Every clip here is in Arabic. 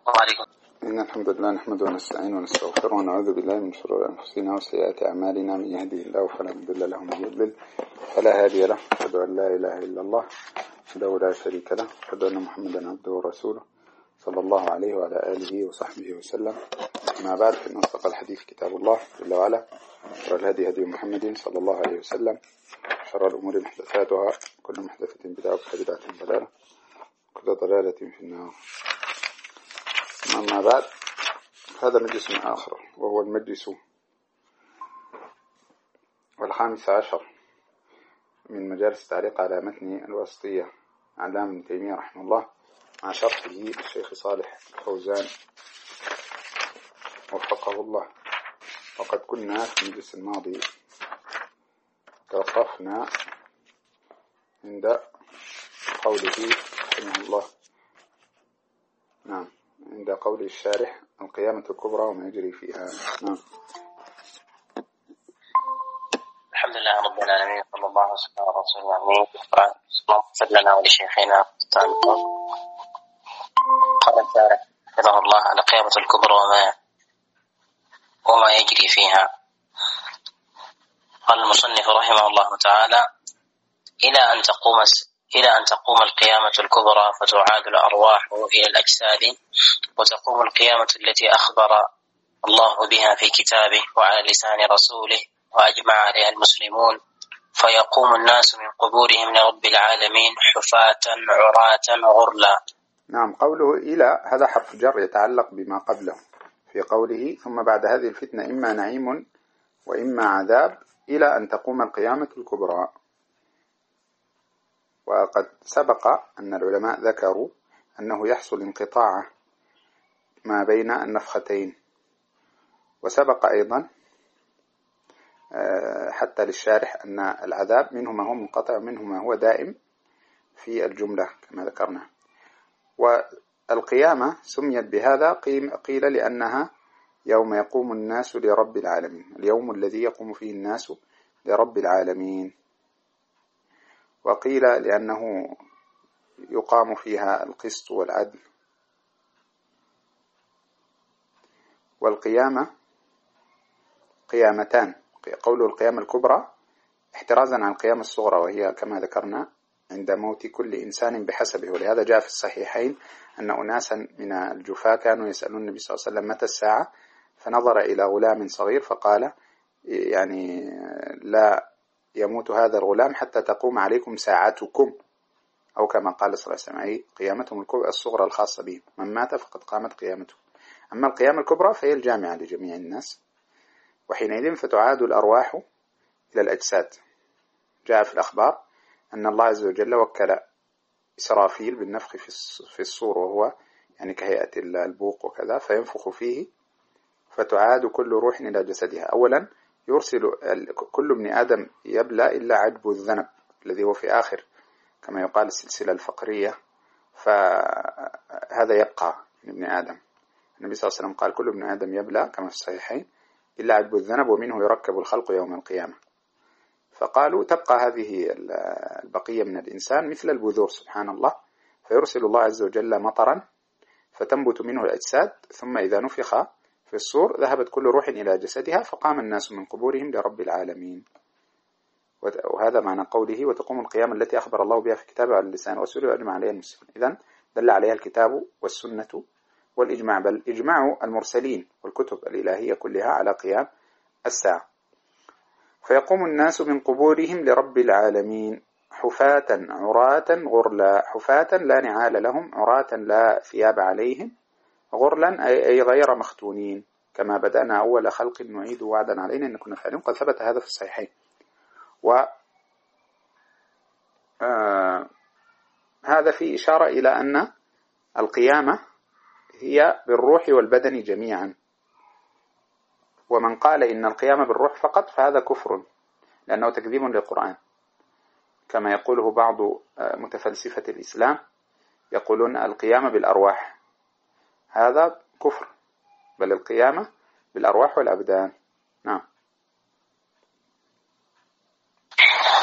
وعليكم. إن الحمد لله نحمده ونستعينه ونستغفره ونعوذ بالله من شرور أنفسنا وسيئات أعمالنا، من يهده الله فلا مضل له ومن يضلل فلا هادي له. أشهد أن لا إله إلا الله وحده لا شريك له، أشهد أن محمدا عبده ورسوله صلى الله عليه وعلى آله وصحبه وسلم. أما بعد، فإن أصدق الحديث كتاب الله جل وعلا، وخير الهدي هدي محمد صلى الله عليه وسلم، شر الأمور محدثاتها، كل محدثة بدعة وكل بدعة ضلالة وكل ضلالة في النار. أما بعد، هذا مجلس آخر وهو المجلس الخامس عشر من مجالس التعليق على متن الواسطية علامة ابن تيمية رحمه الله، مع شرحه الشيخ صالح الفوزان وفقه الله. وقد كنا في المجلس الماضي توقفنا عند قوله رحمه الله، نعم، عند قول الشارح: القيامة الكبرى وما يجري فيها. نعم. الحمد لله رب العالمين، صلى الله وسلم على رسول الله. اللهم لنا ولشيخنا قال الشارح حفظه الله: القيامة الكبرى وما يجري فيها. قال المصنف رحمه الله تعالى: إلى أن تقوم القيامة الكبرى فتعاد الأرواح إلى الأجساد، وتقوم القيامة التي أخبر الله بها في كتابه وعلى لسان رسوله وأجمع عليها المسلمون، فيقوم الناس من قبورهم لرب العالمين حفاة عراة غرلا. نعم، قوله إلى هذا حرف جر يتعلق بما قبله في قوله: ثم بعد هذه الفتنة إما نعيم وإما عذاب إلى أن تقوم القيامة الكبرى. وقد سبق أن العلماء ذكروا أنه يحصل انقطاع ما بين النفختين، وسبق أيضا حتى للشارح أن العذاب منه ما هو منقطع ومنه ما هو دائم في الجملة كما ذكرنا. والقيامة سميت بهذا قيل لأنها يوم يقوم الناس لرب العالمين، اليوم الذي يقوم فيه الناس لرب العالمين. وقيل لأنه يقام فيها القسط والعدل. والقيامة قيامتان، قوله القيامة الكبرى احترازا عن القيامة الصغرى، وهي كما ذكرنا عند موت كل إنسان بحسبه. ولهذا جاء في الصحيحين أن أناسا من الجفاة كانوا يسألون النبي صلى الله عليه وسلم: متى الساعة؟ فنظر إلى غلام صغير فقال: يعني لا يموت هذا الغلام حتى تقوم عليكم ساعتكم، أو كما قال صلى الله عليه وسلم: أي قيامتهم الصغرى الخاصة بهم، من مات فقد قامت قيامته. أما القيامة الكبرى فهي الجامعة لجميع الناس، وحينئذ فتعاد الأرواح إلى الأجساد. جاء في الأخبار أن الله عز وجل وكل إسرافيل بالنفخ في الصور، وهو يعني كهيئة البوق وكذا، فينفخ فيه فتعاد كل روح إلى جسدها. أولا يرسل كل ابن آدم يبلى إلا عجب الذنب الذي هو في آخر كما يقال السلسلة الفقرية، فهذا يبقى من ابن آدم. النبي صلى الله عليه وسلم قال: كل ابن آدم يبلى كما في الصحيحين إلا عجب الذنب ومنه يركب الخلق يوم القيامة. فقالوا تبقى هذه البقية من الإنسان مثل البذور، سبحان الله، فيرسل الله عز وجل مطرا فتنبت منه الأجساد، ثم إذا نفخ في الصور ذهبت كل روح إلى جسدها فقام الناس من قبورهم لرب العالمين. وهذا معنى قوله: وتقوم القيامة التي أخبر الله بها في كتابه على لسان رسوله وأجمع عليها المسلمين. إذن دل عليها الكتاب والسنة والإجماع، بل إجماع المرسلين والكتب الإلهية كلها على قيام الساعة. فيقوم الناس من قبورهم لرب العالمين حفاة عراة غرلا. حفاة لا نعال لهم، عراة لا ثياب عليهم، غرلا أي غير مختونين، كما بدأنا أول خلق نعيد وعدا علينا إن كنا فاعلين. قد ثبت هذا في الصحيحين. هذا فيه إشارة إلى أن القيامة هي بالروح والبدن جميعا. ومن قال إن القيامة بالروح فقط فهذا كفر، لأنه تكذيب للقرآن، كما يقوله بعض متفلسفة الإسلام، يقولون القيامة بالأرواح، هذا كفر، بل القيامة بالأرواح والأبدان. نعم.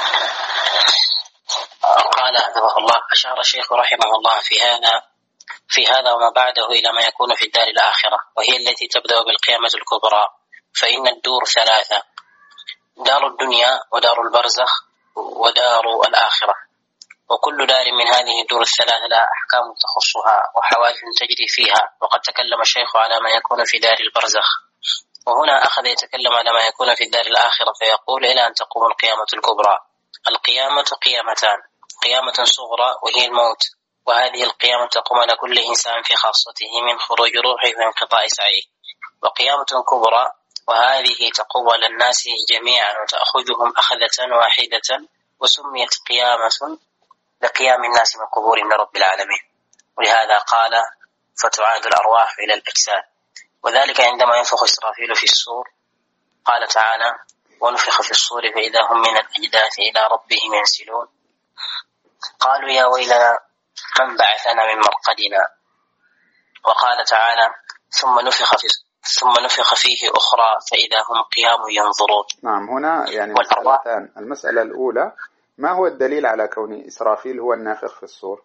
قال حفظه الله: أشار الشيخ رحمه الله في هذا في هذا وما بعده إلى ما يكون في الدار الآخرة، وهي التي تبدأ بالقيامة الكبرى. فإن الدور ثلاثة: دار الدنيا ودار البرزخ ودار الآخرة، وكل دار من هذه الدور الثلاثة لها أحكام تخصها وحوادث تجري فيها. وقد تكلم الشيخ على ما يكون في دار البرزخ، وهنا أخذ يتكلم على ما يكون في الدار الآخرة، فيقول: إلى أن تقوم القيامة الكبرى. القيامة قيامتان: قيامة صغرى وهي الموت، وهذه القيامة تقوم على كل إنسان في خاصته من خروج روحه وانقطاع سعيه. وقيامة كبرى، وهذه تقوم على الناس جميعا وتأخذهم أخذة واحدة، وسميت قيامة لقيام الناس من قبورهم لرب العالمين. ولهذا قال: فتعاد الأرواح إلى الأجساد. وذلك عندما ينفخ إسرافيل في الصور، قال تعالى: ونفخ في الصور فإذا هم من الأجداث إلى ربهم ينسلون. قالوا: يا ويلنا من بعثنا من مرقدنا. وقال تعالى: ثم نفخ فيه أخرى فإذا هم قيام ينظرون. نعم، هنا يعني مسألتان. المسألة الأولى: ما هو الدليل على كون إسرافيل هو النافخ في الصور؟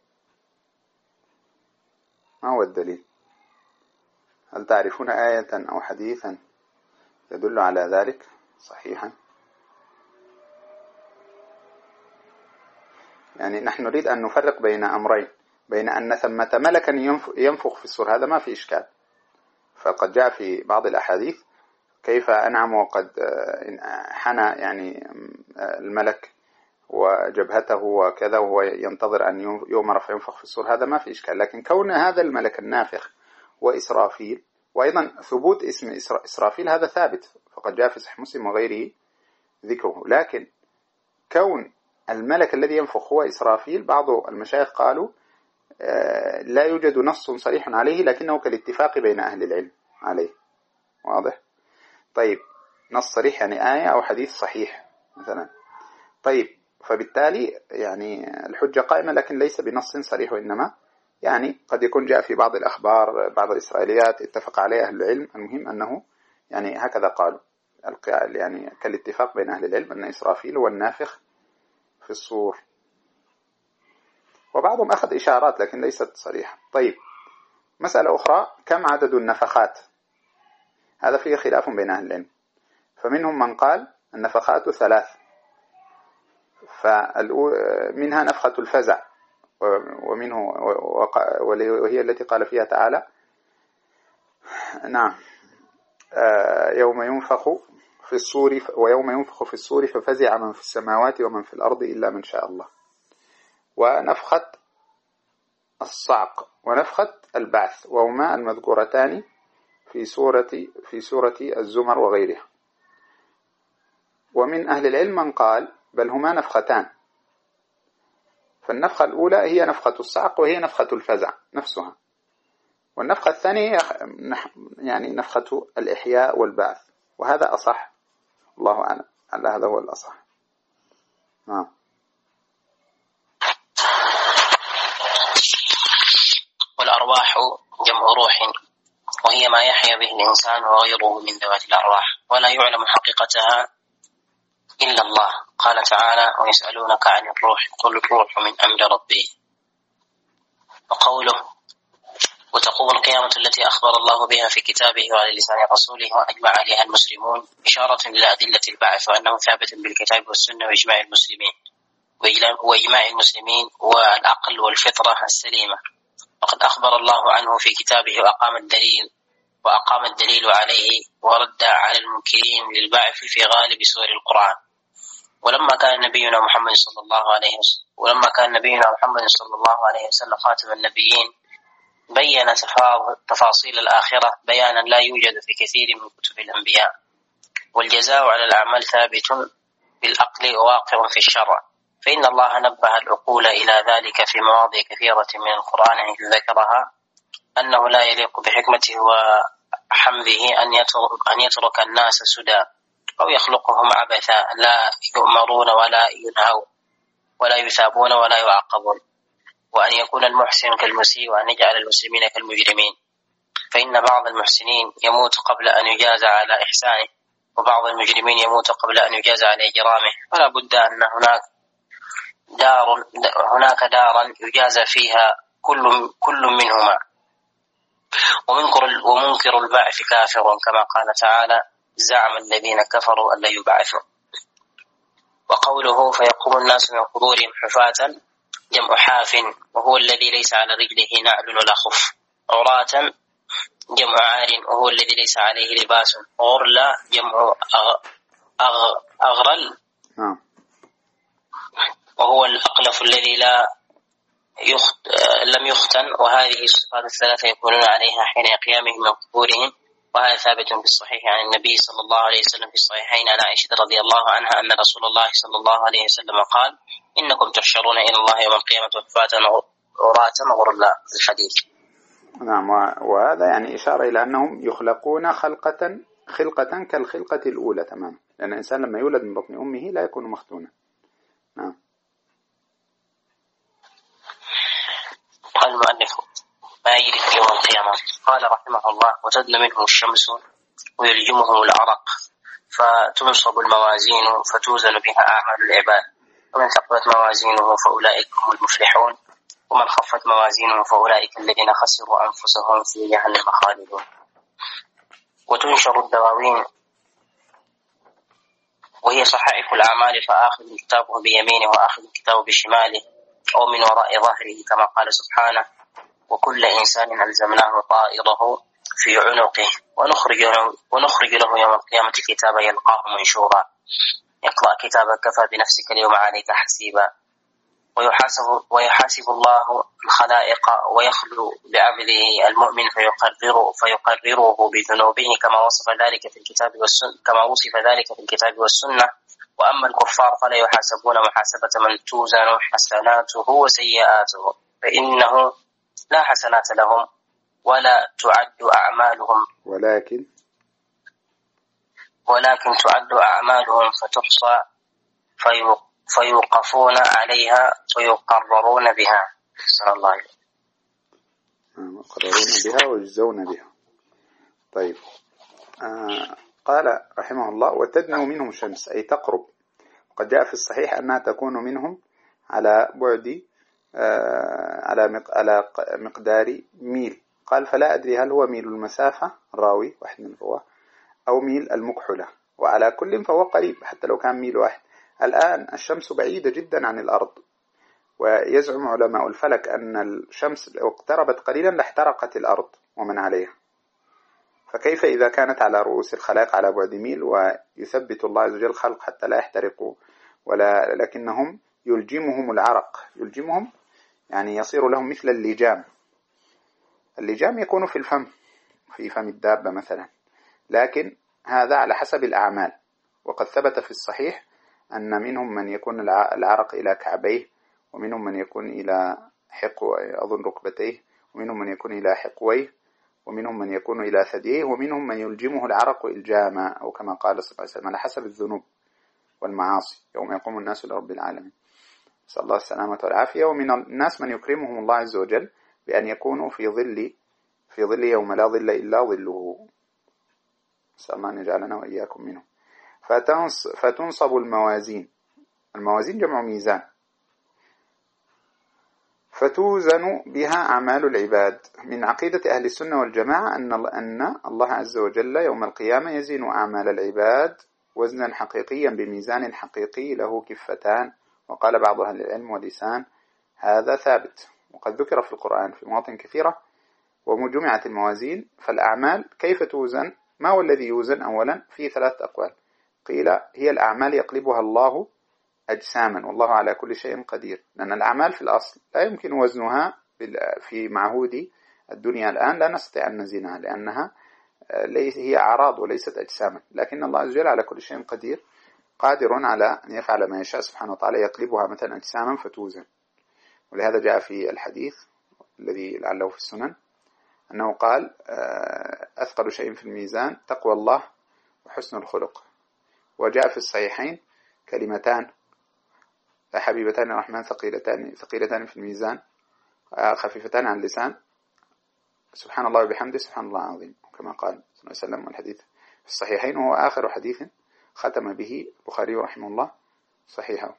ما هو الدليل؟ هل تعرفون آية أو حديثا يدل على ذلك صحيحا؟ يعني نحن نريد أن نفرق بين أمرين: بين أن ثمة ملكا ينفخ في الصور، هذا ما في إشكال، فقد جاء في بعض الأحاديث كيف أنعم وقد حنى يعني الملك وجبهته وكذا وهو ينتظر أن يؤمر فينفخ في الصور، هذا ما في إشكال. لكن كون هذا الملك النافخ وإسرافيل، وأيضا ثبوت اسم إسرافيل هذا ثابت، فقد جاء في صحيح مسلم وغيره ذكره. لكن كون الملك الذي ينفخ هو إسرافيل، بعض المشايخ قالوا لا يوجد نص صريح عليه، لكنه كالاتفاق بين أهل العلم عليه. واضح؟ طيب، نص صريح يعني آية أو حديث صحيح مثلا. طيب، فبالتالي يعني الحجة قائمة، لكن ليس بنص صريح، وإنما يعني قد يكون جاء في بعض الأخبار، بعض الإسرائيليات اتفق عليها أهل العلم. المهم أنه يعني هكذا قالوا، يعني كالاتفاق بين أهل العلم أن إسرافيل هو النافخ في الصور. وبعضهم أخذ إشارات لكن ليست صريحة. طيب، مسألة أخرى: كم عدد النفخات؟ هذا فيه خلاف بين أهل العلم، فمنهم من قال النفخات 3، منها نفخة الفزع، ومنه وهي التي قال فيها تعالى: نعم، يوم ينفخ في الصور ويوم ينفخ في الصور ففزع من في السماوات ومن في الأرض إلا من شاء الله. ونفخة الصعق ونفخة البعث، وهما المذكورتان في سورة الزمر وغيرها. ومن أهل العلم من قال بل هما نفختان، فالنفخة الأولى هي نفخة الصعق وهي نفخة الفزع نفسها، والنفخة الثانية يعني نفخة الإحياء والبعث، وهذا أصح، الله أعلم، على هذا هو الأصح. نعم. والأرواح جمع روح، وهي ما يحيا به الإنسان وغيره من ذوات الأرواح، ولا يعلم حقيقتها إلا الله. قال تعالى: ويسألونك عن الروح قل الروح من أمر ربي. وقوله: وتقوم القيامة التي أخبر الله بها في كتابه وعلى لسان رسوله وأجمع عليها المسلمون، إشارة إلى أدلة البعث، وأنه ثابت بالكتاب والسنة وإجماع المسلمين والعقل والفطرة السليمة. وقد أخبر الله عنه في كتابه وأقام الدليل عليه ورد على المنكرين للبعث في غالب سور القرآن. ولما كان نبينا محمد صلى الله عليه وسلم خاتم النبيين، بين تفاصيل الآخرة بيانا لا يوجد في كثير من كتب الأنبياء. والجزاء على الأعمال ثابت بالعقل وواقع في الشرع، فإن الله نبه العقول إلى ذلك في مواضع كثيرة من القرآن حيث ذكرها أنه لا يليق بحكمته وحمده أن يترك الناس سدى أو يخلقهم عبثا، لا يؤمرون ولا ينهوا ولا يثابون ولا يعاقبون، وأن يكون المحسن كالمسيء، وأن يجعل المسلمين كالمجرمين. فإن بعض المحسنين يموت قبل أن يجازى على إحسانه، وبعض المجرمين يموت قبل أن يجازى على إجرامه. فلا بد أن هناك دارا يجازى فيها كل منهما، ومنكر البعث كافر كما قال تعالى زعم الذين كفروا أن لا يبعثوا. وقوله فيقوم الناس من قبورهم حفاة جمع حاف وهو الذي ليس على رجله نعل ولا خف. عراة جمع عار وهو الذي ليس عليه لباس. غرلا جمع أغرل وهو الأقلف الذي لم يختن. وهذه الصفات الثلاثة يكونون عليها حين قيامهم من قبورهم، وهذا ثابت في الصحيح عن النبي صلى الله عليه وسلم في الصحيحين عن عائشة رضي الله عنها أن رسول الله صلى الله عليه وسلم قال إنكم تحشرون إلى الله يوم القيامة حفاة عراة غرلا الحديث. نعم. وهذا يعني إشارة إلى أنهم يخلقون خلقة كالخلقة الأولى تماما، لأن الإنسان لما يولد من بطن أمه لا يكون مختونا. نعم. قال المؤلف ما يرد يوم القيامة. قال رحمه الله وتدن منهم الشمس ويلجمهم العرق فتنصب الموازين فتوزن بها أعمال العباد، ومن ثقلت موازينه فأولئك هم المفلحون ومن خفت موازينه فأولئك الذين خسروا أنفسهم في جهنم خالدون. وتنشر الدواوين وهي صحائف الأعمال فآخذ كتابه بيمينه وآخذ كتابه بشماله أو من وراء ظهره كما قال سبحانه وكل إنسان ألزمناه طائره في عنقه ونخرج له يوم القيامة كتابا يلقاه منشورا اقرأ كتابك كفى بنفسك اليوم عليك حسيبا. ويحاسب الله الخلائق ويخلو بعبده المؤمن فيقرره بذنوبه كما وصف ذلك في الكتاب والسنة. وأما الكفار فلا يحاسبون محاسبة من توزن حسناته وسيئاته فإنه لا حسنات لهم ولا تعد أعمالهم ولكن تعد أعمالهم فتحصى فيوقفون عليها ويقررون بها. صلى الله عليه وسلم. يقررون بها ويجزون بها. طيب. قال رحمه الله وتدنو منهم الشمس أي تقرب. قد جاء في الصحيح أنها تكون منهم على بعد على مقدار ميل. قال فلا أدري هل هو ميل المسافة الراوي واحد من الرواه أو ميل المكحلة، وعلى كل فهو قريب حتى لو كان ميل واحد. الآن الشمس بعيدة جدا عن الأرض، ويزعم علماء الفلك أن الشمس لو اقتربت قليلا لاحترقت الأرض ومن عليها، فكيف إذا كانت على رؤوس الخلائق على بعد ميل ويثبت الله عز وجل الخلق حتى لا يحترقوا لكنهم يلجمهم العرق. يلجمهم يعني يصير لهم مثل اللجام. اللجام يكون في الفم، في فم الدابة مثلا، لكن هذا على حسب الأعمال. وقد ثبت في الصحيح أن منهم من يكون العرق إلى كعبيه، ومنهم من يكون إلى أظن ركبتيه، ومنهم من يكون إلى حقويه، ومنهم من يكون إلى ثدييه، ومنهم من يلجمه العرق إلجاما أو كما قال صلى الله عليه وسلم على حسب الذنوب والمعاصي يوم يقوم الناس لرب العالمين. نسأل الله السلامة والعافية. ومن الناس من يكرمهم الله عز وجل بأن يكونوا في ظل يوم لا ظل إلا ظله. نسأل الله أن يجعلنا وإياكم منه. فتنصب الموازين. الموازين جمع ميزان. فتوزن بها أعمال العباد. من عقيدة أهل السنة والجماعة أن الله عز وجل يوم القيامة يزن أعمال العباد وزنا حقيقيا بميزان حقيقي له كفتان. وقال بعض أهل العلم ولسان. هذا ثابت وقد ذكر في القرآن في مواطن كثيرة. ومجمعت الموازين فالأعمال كيف توزن؟ ما هو الذي يوزن؟ أولا في 3 أقوال. قيل هي الأعمال يقلبها الله أجساما والله على كل شيء قدير، لأن الأعمال في الأصل لا يمكن وزنها في معهود الدنيا الآن، لا نستطيع أن نزنها لأنها هي أعراض وليست أجساما، لكن الله عز وجل على كل شيء قدير قادر على أن يفعل ما يشاء سبحانه وتعالى، يقلبها مثلا أجساما فتوزن. ولهذا جاء في الحديث الذي لعله في السنن أنه قال أثقل شيء في الميزان تقوى الله وحسن الخلق. وجاء في الصحيحين كلمتان حبيبتان الرحمن ثقيلتان في الميزان خفيفتان عن اللسان سبحان الله وبحمده سبحان الله العظيم كما قال صلى الله عليه وسلم. والحديث في الصحيحين وهو آخر حديث ختم به البخاري رحمه الله صحيحه.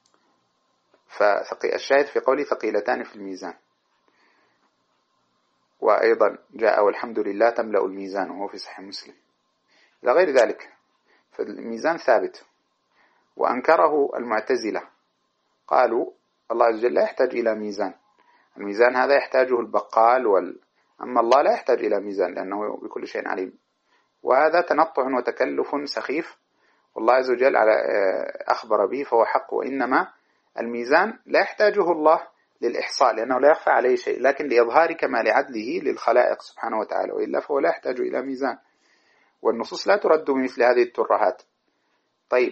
فالشاهد في قوله ثقيلتان في الميزان. وأيضا جاء والحمد لله تملأ الميزان وهو في صحيح مسلم إلى غير ذلك. فالميزان ثابت. وأنكره المعتزلة، قالوا الله عز وجل لا يحتاج إلى ميزان، الميزان هذا يحتاجه البقال أما الله لا يحتاج إلى ميزان لأنه بكل شيء عليم. وهذا تنطع وتكلف سخيف، والله عز وجل أخبر به فهو حق. وإنما الميزان لا يحتاجه الله للإحصاء لأنه لا يخفى عليه شيء، لكن لإظهار كمال عدله للخلائق سبحانه وتعالى، وإلا فهو لا يحتاج إلى ميزان. والنصوص لا ترد بمثل هذه الترهات. طيب،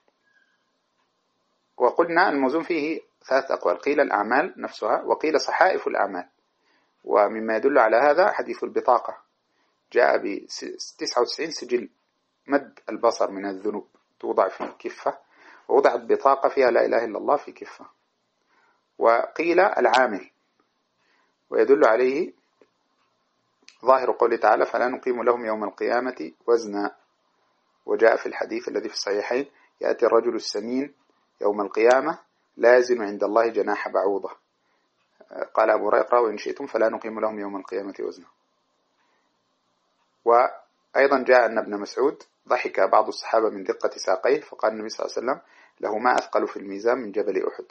وقلنا الموزون فيه 3 أقوال، قيل الأعمال نفسها وقيل صحائف الأعمال. ومما يدل على هذا حديث البطاقة، جاء ب99 سجل مد البصر من الذنوب توضع في كفة، ووضعت بطاقة فيها لا إله إلا الله في كفة. وقيل العامل، ويدل عليه ظاهر قوله تعالى فلا نقيم لهم يوم القيامة وزنا. وجاء في الحديث الذي في الصحيحين يأتي الرجل السمين يوم القيامة لا يزن عند الله جناح بعوضة. قال أبو هريرة وإن شئتم فلا نقيم لهم يوم القيامة وزنا. وأيضا جاء أن ابن مسعود ضحك بعض الصحابة من دقة ساقيه، فقال النبي صلى الله عليه وسلم له ما أثقل في الميزان من جبل أحد.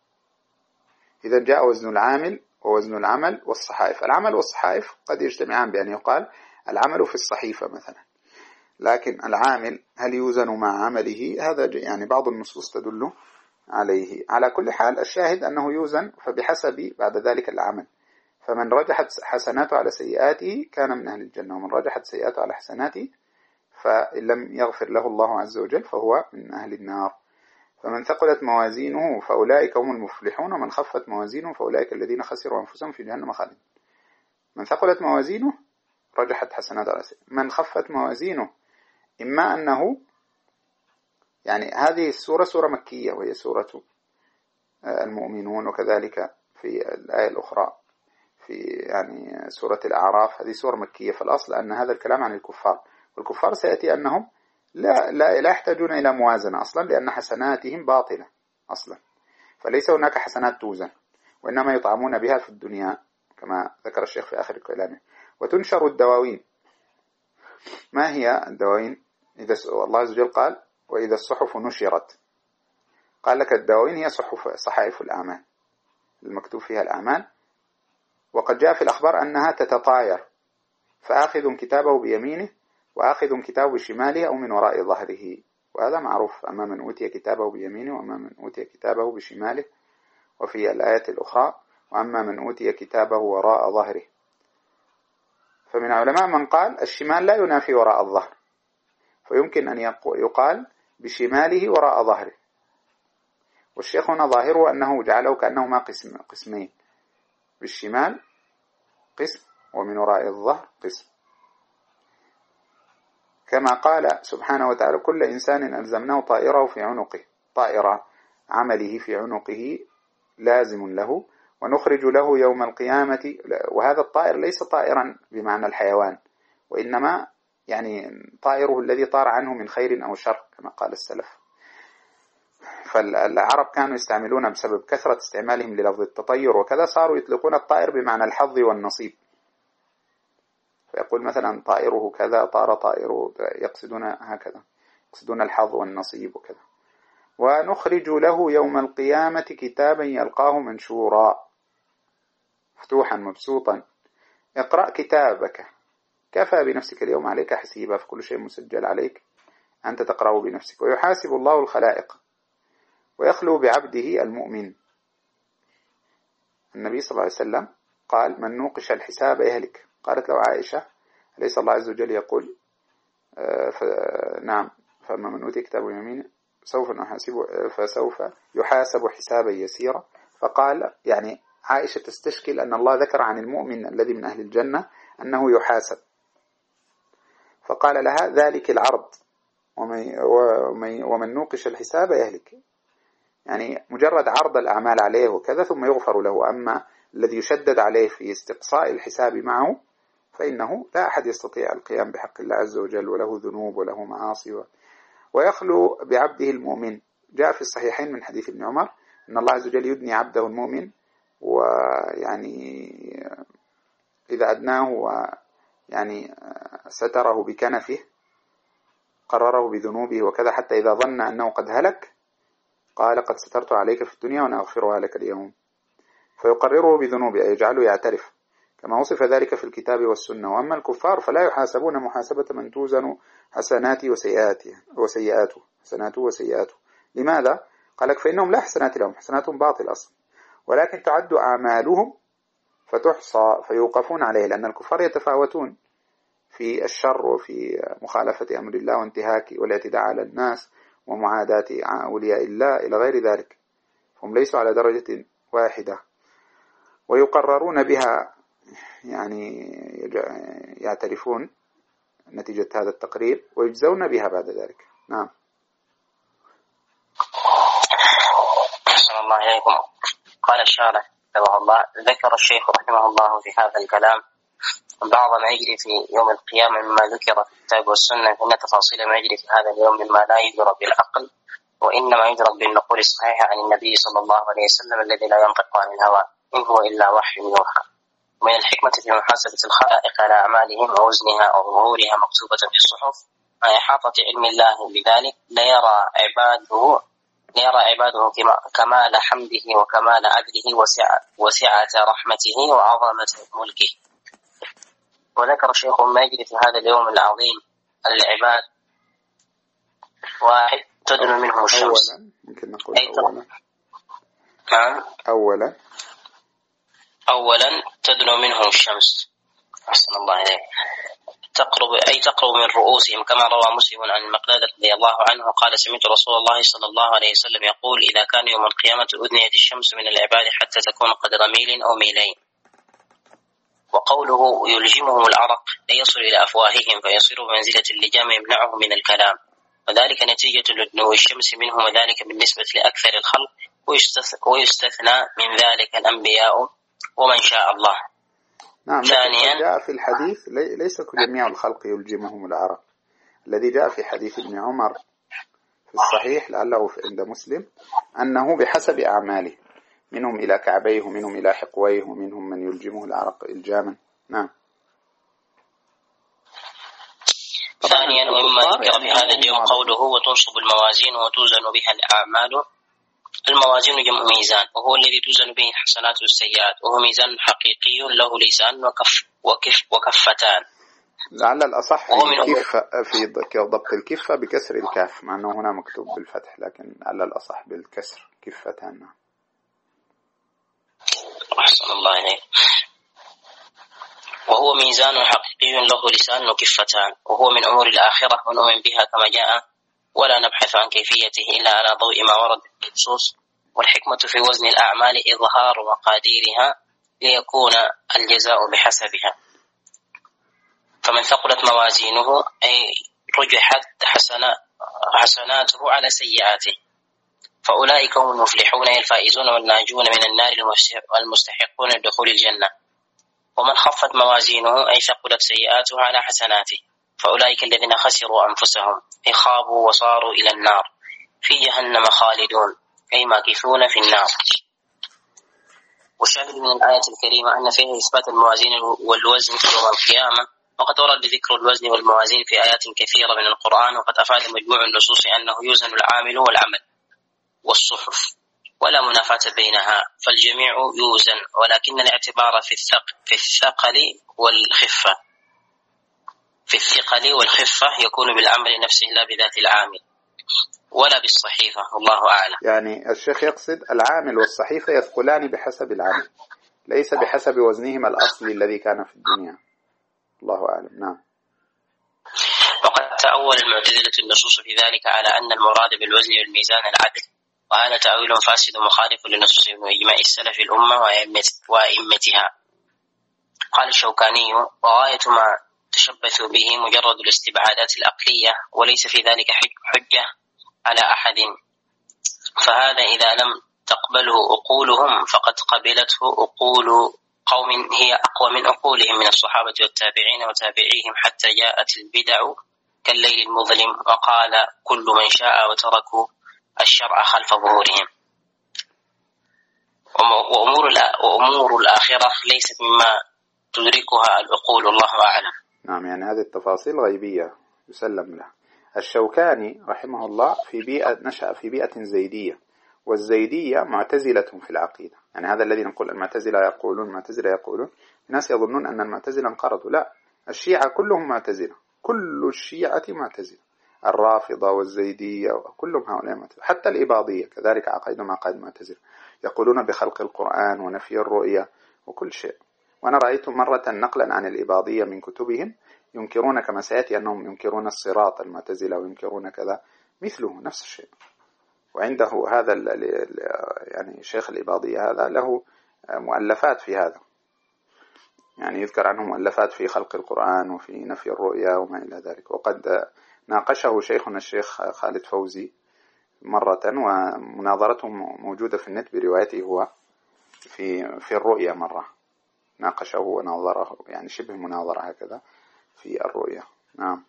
إذا جاء وزن العامل ووزن العمل والصحائف. العمل والصحائف قد يجتمعان بأن يقال العمل في الصحيفة مثلا، لكن العامل هل يوزن مع عمله؟ هذا يعني بعض النصوص تدل عليه. على كل حال الشاهد أنه يوزن، فبحسب بعد ذلك العمل. فمن رجحت حسناته على سيئاته كان من أهل الجنة، ومن رجحت سيئاته على حسناته فإن لم يغفر له الله عز وجل فهو من أهل النار. فمن ثقلت موازينه فأولئك هم المفلحون، ومن خفت موازينه فأولئك الذين خسروا أنفسهم في جهنم خالدون. من ثقلت موازينه رجحت حسناته على سيئاته. من خفت موازينه إما أنه يعني هذه السورة سورة مكية وهي سورة المؤمنون، وكذلك في الآية الأخرى في يعني سورة الأعراف هذه سورة مكية، فالأصل أن هذا الكلام عن الكفار، والكفار سيأتي أنهم لا يحتاجون إلى موازنة أصلا، لأن حسناتهم باطلة أصلا، فليس هناك حسنات توزن، وإنما يطعمون بها في الدنيا كما ذكر الشيخ في آخر كلامه. وتنشر الدواوين. ما هي الدواوين؟ إذا الله عز وجل قال وإذا الصحف نشرت، قال لك الدواوين هي صحائف الأعمال المكتوب فيها الأعمال. وقد جاء في الأخبار أنها تتطاير، فآخذ كتابه بيمينه وآخذ كتابه بشماله أو من وراء ظهره، وهذا معروف، أما من أوتي كتابه بيمينه وأما من أوتي كتابه بشماله. وفي الآيات الأخرى وأما من أوتي كتابه وراء ظهره. فمن علماء من قال الشمال لا ينافي وراء الظهر، فيمكن أن يقال بشماله وراء ظهره. والشيخ هنا ظاهره أنه جعله كأنهما قسمين، بالشمال قسم ومن وراء الظهر قسم، كما قال سبحانه وتعالى كل إنسان ألزمناه طائره في عنقه، طائرة عمله في عنقه لازم له، ونخرج له يوم القيامة. وهذا الطائر ليس طائرا بمعنى الحيوان، وإنما يعني طائره الذي طار عنه من خير أو شر كما قال السلف. فالعرب كانوا يستعملون بسبب كثرة استعمالهم للفظ التطير وكذا، صاروا يطلقون الطائر بمعنى الحظ والنصيب، فيقول مثلا طائره كذا، طار طائره، يقصدون هكذا، يقصدون الحظ والنصيب وكذا. ونخرج له يوم القيامة كتابا يلقاه منشورا مفتوحا مبسوطا اقرأ كتابك كفى بنفسك اليوم عليك حسيبا، فكل شيء مسجل عليك أنت تقرأه بنفسك. ويحاسب الله الخلائق ويخلو بعبده المؤمن. النبي صلى الله عليه وسلم قال من نوقش الحساب يهلك. قالت له عائشة أليس الله عز وجل يقول نعم فما من أوتي كتابه يمينه فسوف يحاسب حسابا يسيرا. فقال يعني عائشة تستشكل أن الله ذكر عن المؤمن الذي من أهل الجنة أنه يحاسب، فقال لها ذلك العرض ومن نوقش الحساب يهلك، يعني مجرد عرض الأعمال عليه وكذا ثم يغفر له. أما الذي يشدد عليه في استقصاء الحساب معه فإنه لا أحد يستطيع القيام بحق الله عز وجل، وله ذنوب وله معاصي. ويخلو بعبده المؤمن. جاء في الصحيحين من حديث ابن عمر أن الله عز وجل يدني عبده المؤمن ويعني إذا أدناه يعني ستره بكنفه قرره بذنوبه وكذا، حتى إذا ظن أنه قد هلك قال قد سترت عليك في الدنيا وأنا أغفرها لك اليوم، فيقرره بذنوبه أي يجعله يعترف كما وصف ذلك في الكتاب والسنة. وأما الكفار فلا يحاسبون محاسبة من توزن حسناته وسيئاته. لماذا؟ قال لك فإنهم لا حسنات لهم، حسناتهم باطل أصلا، ولكن تعد أعمالهم فتحصى فيوقفون عليه، لأن الكفار يتفاوتون في الشر وفي مخالفة أمر الله وانتهاك والاعتداء على الناس ومعاداة أولياء الله إلى غير ذلك، هم ليسوا على درجة واحدة، ويقررون بها، يعني يعترفون نتيجة هذا التقرير ويجزون بها بعد ذلك. نعم. أحسن الله إليكم. قال الشارح رحمه الله: ذكر الشيخ رحمه الله في هذا الكلام بعض ما يجري في يوم القيامة مما ذكر في الكتاب والسنة، فإن تفاصيل ما يجري في هذا اليوم مما لا يدرك بالعقل وإنما يدرك بالنقول الصحيحة عن النبي صلى الله عليه وسلم الذي لا ينطق عن الهوى إن هو إلا وحي يوحى. ومن الحكمة في محاسبة الخلائق على أعمالهم ووزنها أو ظهورها مكتوبة في الصحف مع إحاطة علم الله بذلك ليرى عباده كمال حمده وكمال عدله وسعة رحمته وعظمة ملكه. وذكر الشيخ ما يجري في هذا اليوم العظيم العباد: واحد، تدنو منهم الشمس. أولا تدنو منهم الشمس. أحسن الله إليك. تقرب من رؤوسهم، كما روى مسلم عن المقداد رضي الله عنه قال: سمعت رسول الله صلى الله عليه وسلم يقول: إذا كان يوم القيامة أدنيت الشمس من العباد حتى تكون قدر ميل أو ميلين. وقوله يلجمهم العرق أي يصل إلى أفواههم فيصير بمنزلة اللجام يمنعهم من الكلام، وذلك نتيجة لدنو الشمس منهم، وذلك بالنسبة لأكثر الخلق، ويستثنى من ذلك الأنبياء ومن شاء الله. نعم. ثانيا جاء في الحديث ليس جميع الخلق يلجمهم العرق، الذي جاء في حديث ابن عمر في الصحيح لعله عند مسلم أنه بحسب أعماله، منهم إلى كعبيه ومنهم إلى حقويه ومنهم من يلجمه العرق إلجاما. نعم. ثانيا ومما ذكر في هذا اليوم قوله: وتنصب الموازين وتوزن بها الأعمال. الموازين جمع ميزان، وهو الذي توزن به الحسنات والسيئات، وهو ميزان حقيقي له لسان وكفتان. لعل الأصح في ضبط الكفة بكسر الكاف، مع أنه هنا مكتوب بالفتح، لكن لعل الأصح بالكسر كفتان. أحسن الله إليك. وهو ميزان حقيقي له لسان وكفتان، وهو من أمور الآخرة ونؤمن بها كما جاء، ولا نبحث عن كيفيته إلا على ضوء ما ورد في النصوص. والحكمة في وزن الأعمال إظهار مقاديرها ليكون الجزاء بحسبها. فمن ثقلت موازينه أي رجحت حسناته على سيئاته، فأولئك هم المفلحون الفائزون والناجون من النار والمستحقون لدخول الجنة. ومن خفت موازينه أي ثقلت سيئاته على حسناته، فأولئك الذين خسروا أنفسهم أي خابوا وصاروا إلى النار في جهنم خالدون أي ماكثون في النار. والشاهد من الآية الكريمة أن فيه إثبات الموازين والوزن في يوم القيامة، وقد ورد ذكر الوزن والموازين في آيات كثيرة من القرآن، وقد أفاد مجموع النصوص أنه يوزن العامل والعمل والصحف ولا منافاة بينها، فالجميع يوزن، ولكن الاعتبار في الثقل والخفة. في الثقل والخفة يكون بالعمل نفسه لا بذات العامل ولا بالصحيفة، والله أعلم. يعني الشيخ يقصد العامل والصحيفة يثقلان بحسب العمل، ليس بحسب وزنهما الأصلي الذي كان في الدنيا، الله أعلم. نعم. وقد تأول المعتزلة النصوص في ذلك على أن المراد بالوزن والميزان العدل، وهذا تأويل فاسد مخالف لنصوص وإجماع السلف الأمة وأئمتها. قال الشوكاني: وغاية ما تشبثوا به مجرد الاستبعادات العقلية، وليس في ذلك حجة على أحد، فهذا إذا لم تقبله عقولهم فقد قبلته عقول قوم هي أقوى من عقولهم من الصحابة والتابعين وتابعيهم، حتى جاءت البدع كالليل المظلم، وقال كل من شاء وتركوا الشرع خلف ظهورهم. وأمور الآخرة ليست مما تدركها العقول، الله أعلم. نعم، يعني هذه التفاصيل غيبية يسلم لها. الشوكاني رحمه الله نشأ في بيئة زيدية، والزيدية معتزلة في العقيدة. يعني هذا الذي نقول المعتزلة يقولون الناس يظنون أن المعتزلة انقرضوا. لا، الشيعة كلهم معتزلة، كل الشيعة معتزلة، الرافضة والزيدية كلهم هؤلاء معتزلة، حتى الإباضية كذلك عقيدهم عقائد معتزلة، يقولون بخلق القرآن ونفي الرؤية وكل شيء. وأنا رأيت مرة نقلا عن الإباضية من كتبهم ينكرون كما سيأتي أنهم ينكرون الصراط المعتزلة وينكرون كذا، مثله نفس الشيء. وعنده هذا يعني شيخ الإباضية هذا له مؤلفات في هذا، يعني يذكر عنه مؤلفات في خلق القرآن وفي نفي الرؤيا وما إلى ذلك. وقد ناقشه شيخنا الشيخ خالد فوزي مرة، ومناظرته موجودة في النت بروايته هو في الرؤيا مرة، ناقشه وناظره، يعني شبه مناظرة هكذا في الرؤيا. نعم.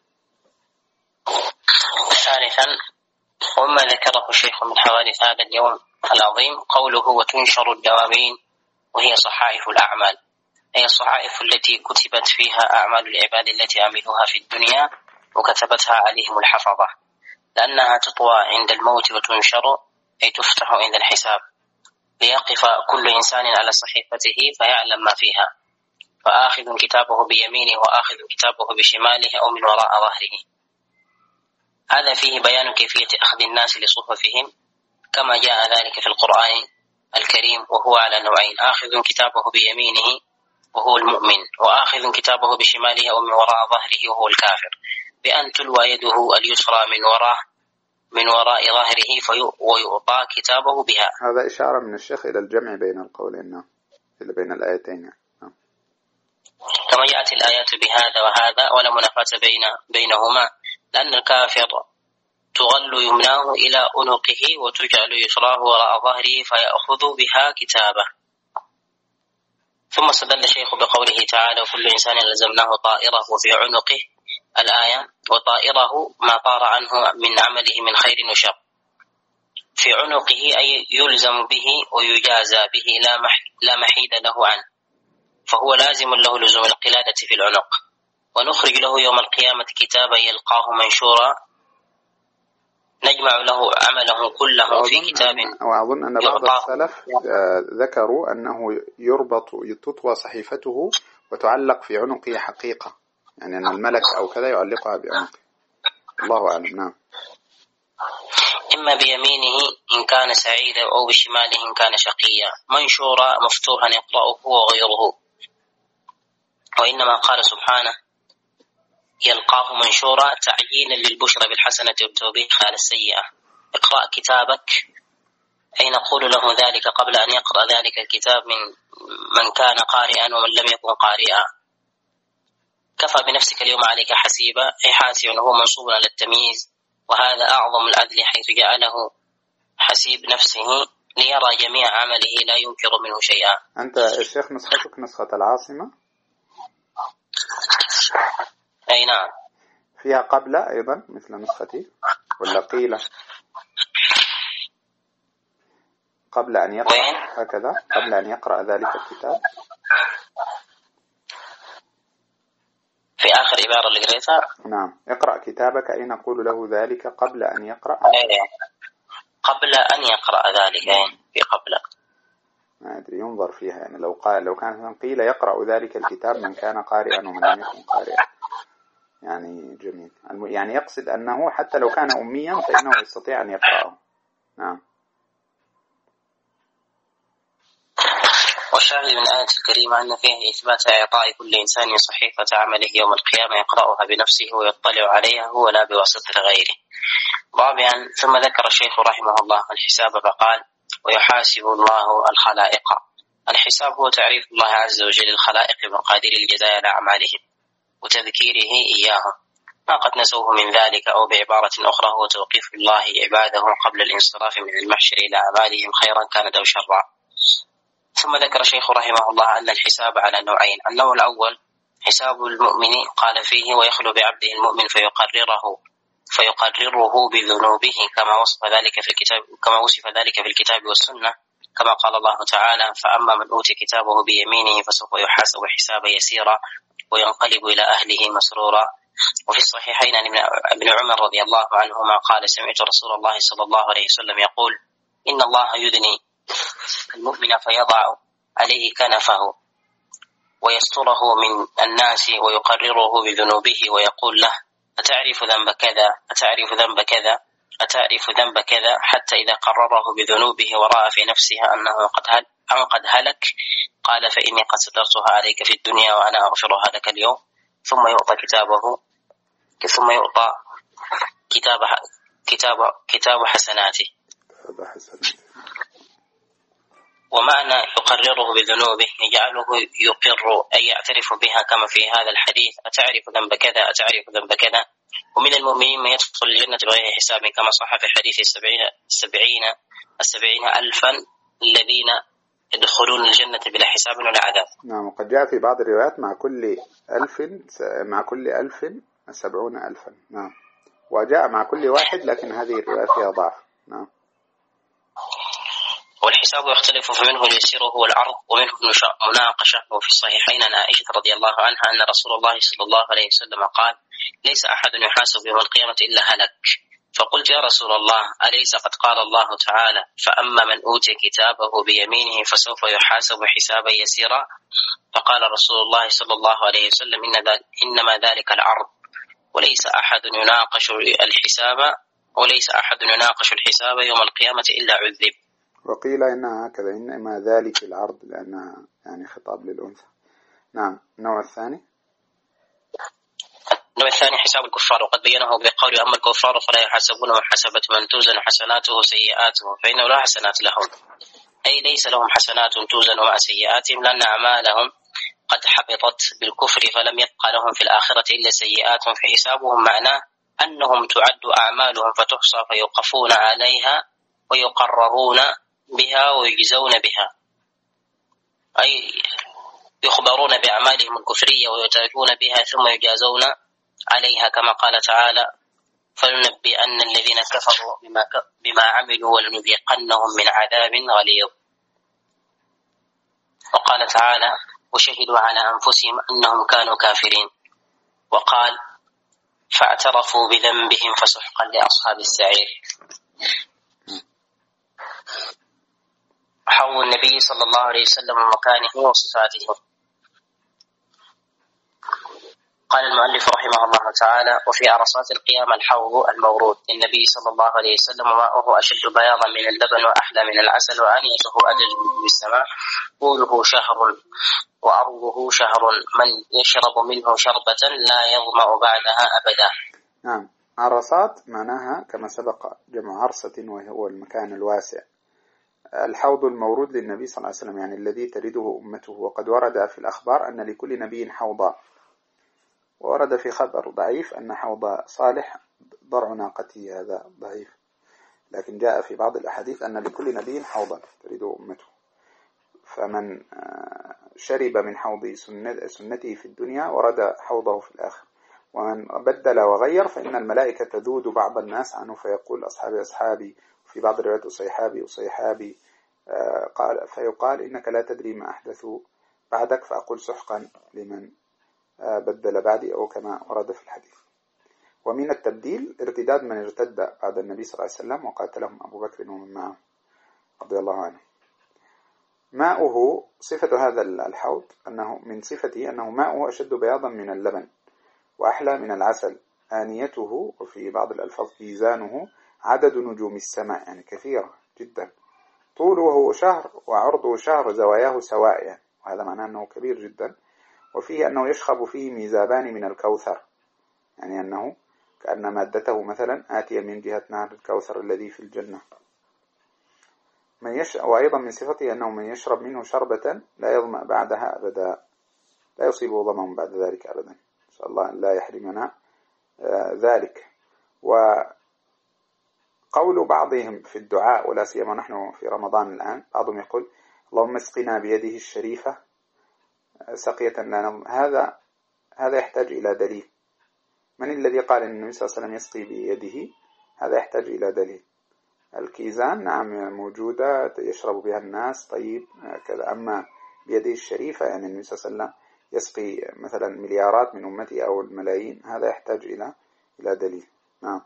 ثالثا، وما ذكره الشيخ من حوادث هذا اليوم العظيم قوله وتنشر الدواوين، وهي صحائف الأعمال، هي الصحائف التي كتبت فيها أعمال العباد التي عملوها في الدنيا وكتبتها عليهم الحفظة، لأنها تطوى عند الموت وتنشر أي تفتح عند الحساب، ليقف كل إنسان على صحيفته فيعلم ما فيها، فآخذ كتابه بيمينه وآخذ كتابه بشماله أو من وراء ظهره. هذا فيه بيان كيفية أخذ الناس لصحفهم كما جاء ذلك في القرآن الكريم، وهو على نوعين: آخذ كتابه بيمينه وهو المؤمن، وآخذ كتابه بشماله أو من وراء ظهره وهو الكافر، بأن تلوى يده اليسرى من وراء ظهره ويعطى كتابه بها. هذا إشارة من الشيخ إلى الجمع بين القولين، إلى بين الآيتين، كما جاءت الآيات بهذا وهذا ولا منافاة بينهما، لأن الكافر تغل يمناه إلى عنقه وتجعل يسراه وراء ظهره فيأخذ بها كتابه. ثم استدل الشيخ بقوله تعالى وكل إنسان لزمناه طائره في عنقه الآية، وطائره ما طار عنه من عمله من خير وشر، في عنقه أي يلزم به ويجازى به لا محيد له عنه، فهو لازم له لزوم القلادة في العنق. ونخرج له يوم القيامة كتابا يلقاه منشورا نجمع له عمله كله في كتاب. وأظن أن بعض السلف ذكروا أنه تطوى صحيفته وتعلق في عنقه حقيقة، يعني أن الملك أو كذا يعلقها بعنقه، الله أعلم. نعم. إما بيمينه إن كان سعيدا أو بشماله إن كان شقيا، منشورا مفتوحا يقرأه وغيره. وإنما قال سبحانه يلقاه منشورا تعيينا للبشرى بالحسنة والتوبيخ على السيئة. اقرأ كتابك، أي نقول له ذلك قبل أن يقرأ ذلك الكتاب من كان قارئا ومن لم يكن قارئا. كفى بنفسك اليوم عليك حسيبا، أي حاسب هو منصوب على التمييز، وهذا أعظم العدل حيث جعله حسيب نفسه ليرى جميع عمله لا ينكر منه شيئا. أنت الشيخ نسختك نسخة العاصمة؟ أي نعم. فيها قبل أيضا مثل نسختي ولا قيل قبل أن يقرأ هكذا، قبل أن يقرأ ذلك الكتاب؟ في آخر عبارة اللي قريتها. نعم، اقرأ كتابك، أي نقول له ذلك قبل أن يقرأ. قبل أن يقرأ ذلك، في قبل. ما أدري، ينظر فيها، يعني لو كان قيل يقرأ ذلك الكتاب من كان قارئا ومن لم يكن قارئا، يعني جميل، يعني يقصد أنه حتى لو كان أميا فإنه يستطيع أن يقرأه. نعم. والشاهد من الآية الكريمة أن فيه إثبات إعطاء كل إنسان صحيفة عمله يوم القيامة يقرأها بنفسه ويطلع عليها هو لا بواسطة غيره. رابعا، ثم ذكر الشيخ رحمه الله الحساب فقال ويحاسب الله الخلائق. الحساب هو تعريف الله عز وجل الخلائق بمقادير الجزاء على أعمالهم وتذكيره إياهم ما قد نسوه من ذلك، أو بعبارة أخرى هو توقيف الله عباده قبل الانصراف من المحشر إلى أعمالهم خيرا كانت أو شرا. ثم ذكر الشيخ رحمه الله أن الحساب على نوعين: النوع الأول حساب المؤمن قال فيه ويخلو بعبده المؤمن فيقرره بذنوبه كما وصف ذلك في الكتاب والسنة، كما قال الله تعالى: فأما من أوتي كتابه بيمينه فسوف يحاسب حسابا يسيرا وينقلب إلى أهله مسرورا. وفي الصحيحين عن ابن عمر رضي الله عنهما قال: سمعت رسول الله صلى الله عليه وسلم يقول: إن الله يدني المؤمن فيضع عليه كنفه ويستره من الناس ويقرره بذنوبه ويقول له: أتعرف ذنب كذا؟ أتعرف ذنب كذا؟ أتعرف ذنب كذا؟ حتى إذا قرره بذنوبه ورأى في نفسها أنه قد هلك قال: فإني قد سترتها عليك في الدنيا وأنا أغفرها لك اليوم. ثم يعطى كتاب حسناته. ومعنى يقرره بذنوبه يجعله يقر أي يعترف بها، كما في هذا الحديث: أتعرف ذنب كذا؟ أتعرف ذنب كذا. ومن المؤمنين من يدخل الجنة بغير حساب، كما صح في حديث 70 ألفا الذين يدخلون الجنة بلا حساب ولا عذاب. نعم. وقد جاء في بعض الروايات مع كل ألف 70,000. نعم. وجاء مع كل واحد، لكن هذه الرواية فيها ضعف. نعم. والحساب يختلف، فمنه اليسير هو العرض، ومنه مناقشة. وفي الصحيحين عن عائشة رضي الله عنها أن رسول الله صلى الله عليه وسلم قال: ليس أحد يحاسب يوم القيامة إلا هلك. فقلت: يا رسول الله، أليس قد قال الله تعالى: فأما من أوتي كتابه بيمينه فسوف يحاسب حسابا يسيرا؟ فقال رسول الله صلى الله عليه وسلم: إنما ذلك العرض، وليس أحد يناقش الحساب يوم القيامة إلا عذب. وقيل إنها هكذا، إنما ذلك العرض، لأنها يعني خطاب للأنثى. نعم. النوع الثاني حساب الكفار، وقد بينه بقول: أما الكفار فلا يحاسبون محاسبة من توزن حسناته سيئاته فإنه لا حسنات لهم، أي ليس لهم حسنات توزن مع سيئاتهم، لأن أعمالهم قد حبطت بالكفر فلم يبقى لهم في الآخرة إلا سيئات. فحسابهم معناه أنهم تعد أعمالهم فتحصى فيوقفون عليها ويقررون بها ويجزون بها، أي يخبرون بأعمالهم الكفرية ويتابعون بها ثم يجازون عليها، كما قال تعالى: فلننبئن الذين كفروا بما عملوا ولنذيقنهم من عذاب غليظ. وقال تعالى: وشهدوا على أنفسهم أنهم كانوا كافرين. وقال: فاعترفوا بذنبهم فسحقا لأصحاب السعير. حول النبي صلى الله عليه وسلم ومكانه وصفاته. قال المؤلف رحمه الله تعالى: وفي عرصات القيامة الحوض المورود للنبي صلى الله عليه وسلم، وماؤه أشد بياضا من اللبن وأحلى من العسل، وآنيته أدج من السماء، طوله شهر وعرضه شهر، من يشرب منه شربة لا يظمأ بعدها أبدا. نعم. عرصات معناها كما سبق جمع عرصة، وهو المكان الواسع. الحوض المورود للنبي صلى الله عليه وسلم يعني الذي ترده أمته. وقد ورد في الأخبار أن لكل نبي حوضا، وورد في خبر ضعيف أن حوض صالح ضرع ناقته، هذا ضعيف، لكن جاء في بعض الأحاديث أن لكل نبي حوضا ترده أمته. فمن شرب من حوض سنته في الدنيا ورد حوضه في الآخر. ومن بدل وغير فإن الملائكة تذود بعض الناس عنه فيقول: أصحابي أصحابي، في بعض الروايات أصيحابي أصيحابي، فيقال: إنك لا تدري ما أحدثوا بعدك، فأقول سحقا لمن بدل بعدي، أو كما ورد في الحديث. ومن التبديل ارتداد من ارتد بعد النبي صلى الله عليه وسلم، وقاتلهم أبو بكر ومن معه رضي الله عنه. ماؤه، صفة هذا الحوض أنه من صفته أنه ماؤه أشد بياضا من اللبن وأحلى من العسل. آنيته، وفي بعض الألفاظ ميزانه، عدد نجوم السماء، يعني كثيرة جدا. طوله شهر وعرضه شهر، زواياه سواء يعني، وهذا معناه أنه كبير جدا. وفيه أنه يشخب فيه ميزابان من الكوثر، يعني أنه كأن مادته مثلا آتية من جهة نهر الكوثر الذي في الجنة. وأيضا من صفته أنه من يشرب منه شربة لا يظمأ بعدها أبدا، لا يصيبه ظمأ بعد ذلك أبدا، إن شاء الله أن لا يحرمنا ذلك. وقول بعضهم في الدعاء، ولا سيما نحن في رمضان الآن، بعضهم يقول: اللهم اسقنا بيده الشريفة سقية لا نظمأ. هذا يحتاج إلى دليل. من الذي قال أن النبي صلى الله عليه وسلم يسقي بيده؟ هذا يحتاج إلى دليل. الكيزان نعم موجودة يشرب بها الناس، طيب كذا. أما بيده الشريفة يعني النبي صلى الله عليه وسلم يسقي مثلا مليارات من أمتي أو الملايين، هذا يحتاج إلى دليل. نعم.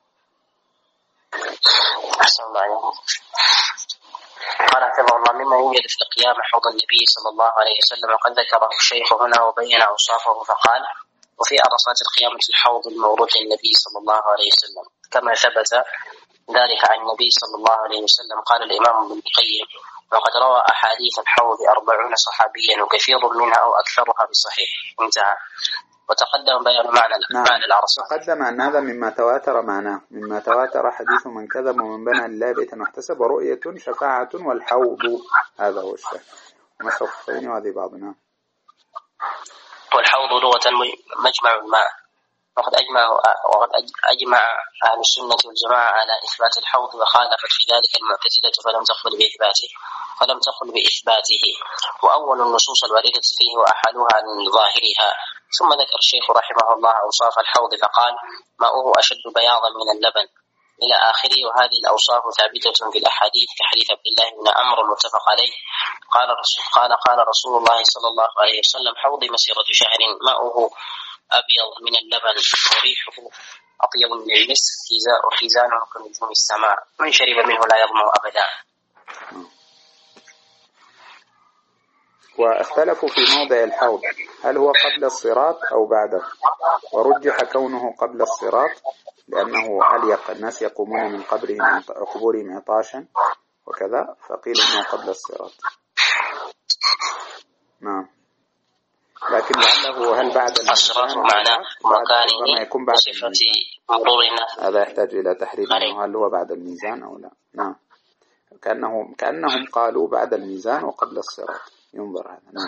أحسن الله عليكم. قال حفظه الله: مما يوجد في القيامة حوض النبي صلى الله عليه وسلم، وقد ذكره الشيخ هنا وبين أوصافه فقال: وفي عرصات القيامة الحوض المورود للنبي صلى الله عليه وسلم، كما ثبت ذلك عن النبي صلى الله عليه وسلم. قال الإمام ابن القيم: وقد روى أحاديث الحوض 40 صحابيا وكثير منها أو أكثرها بصحيح. انتهى. وتقدم بيان معنى العرصات. تقدم أن هذا مما تواتر معناه، مما تواتر حديث من كذب ومن بنى لله بيتا واحتسب ورؤية شفاعة والحوض، هذا هو الشاهد. ومسح الخفين وهذه بعضنا. والحوض لغة مجمع الماء، وقد أجمع أهل السنة والجماعة على إثبات الحوض، وخالفت في ذلك المعتزلة فلم تقل بإثباته. وأول النصوص الواردة فيه وأحالوها عن ظاهرها. ثم ذكر الشيخ رحمه الله أوصاف الحوض فقال: ماؤه أشد بياضا من اللبن إلى آخره. وهذه الأوصاف ثابتة في الأحاديث كحديث عبد الله بن عمرو المتفق عليه قال رسول الله صلى الله عليه وسلم: حوضي مسيرة شهر، ماؤه أبيض من اللبن وريحه أطيب من المسك وخزانه كنجوم السماء، من شرب منه لا يظمأ أبدا. واختلفوا في موضع الحوض، هل هو قبل الصراط أو بعده؟ ورجح كونه قبل الصراط لأنه أليق، الناس يقومون من قبورهم عطاشا وكذا، فقيل أنه قبل الصراط. نعم. لكن لعله هل بعد الصراط معناه مكانه يكون بعد بصفة مرورنا، هذا يحتاج إلى تحرير أنه هل هو بعد الميزان أو لا. نعم. كأنهم قالوا بعد الميزان وقبل الصراط، ينظر هذا. نعم.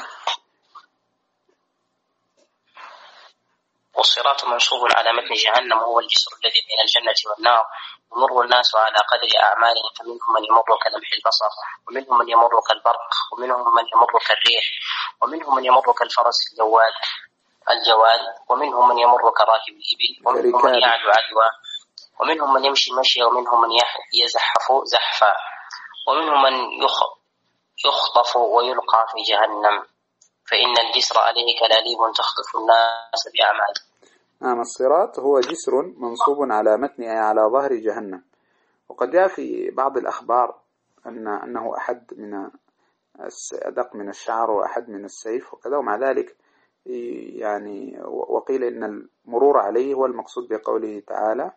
والصراط منصوب على متن جهنم، وهو الجسر الذي بين الجنة والنار، يمر الناس على قدر أعمالهم، فمنهم من يمر كلمح البصر، ومنهم من يمر كالبرق، ومنهم من يمر كالريح، ومنهم من يمر كالفرس الجواد، ومنهم من يمر كراكب الإبل، ومنهم من يعدو عدوى، ومنهم من يمشي مشيا، ومنهم من يزحف زحفا، ومنهم من يخطف ويلقى في جهنم، فإن الجسر عليه كلاليب تخطف الناس بأعماله. نعم. الصراط هو جسر منصوب على متن على ظهر جهنم. وقد جاء في بعض الأخبار أنه أحد من أدق من الشعر وأحد من السيف وكذا، ومع ذلك يعني وقيل إن المرور عليه هو المقصود بقوله تعالى،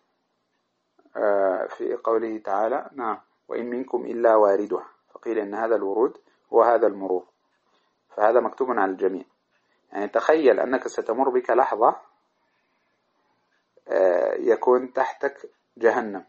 في قوله تعالى: نعم وإن منكم إلا واردها، فقيل إن هذا الورود هو هذا المرور، فهذا مكتوب على الجميع. يعني تخيل أنك ستمر بك لحظة يكون تحتك جهنم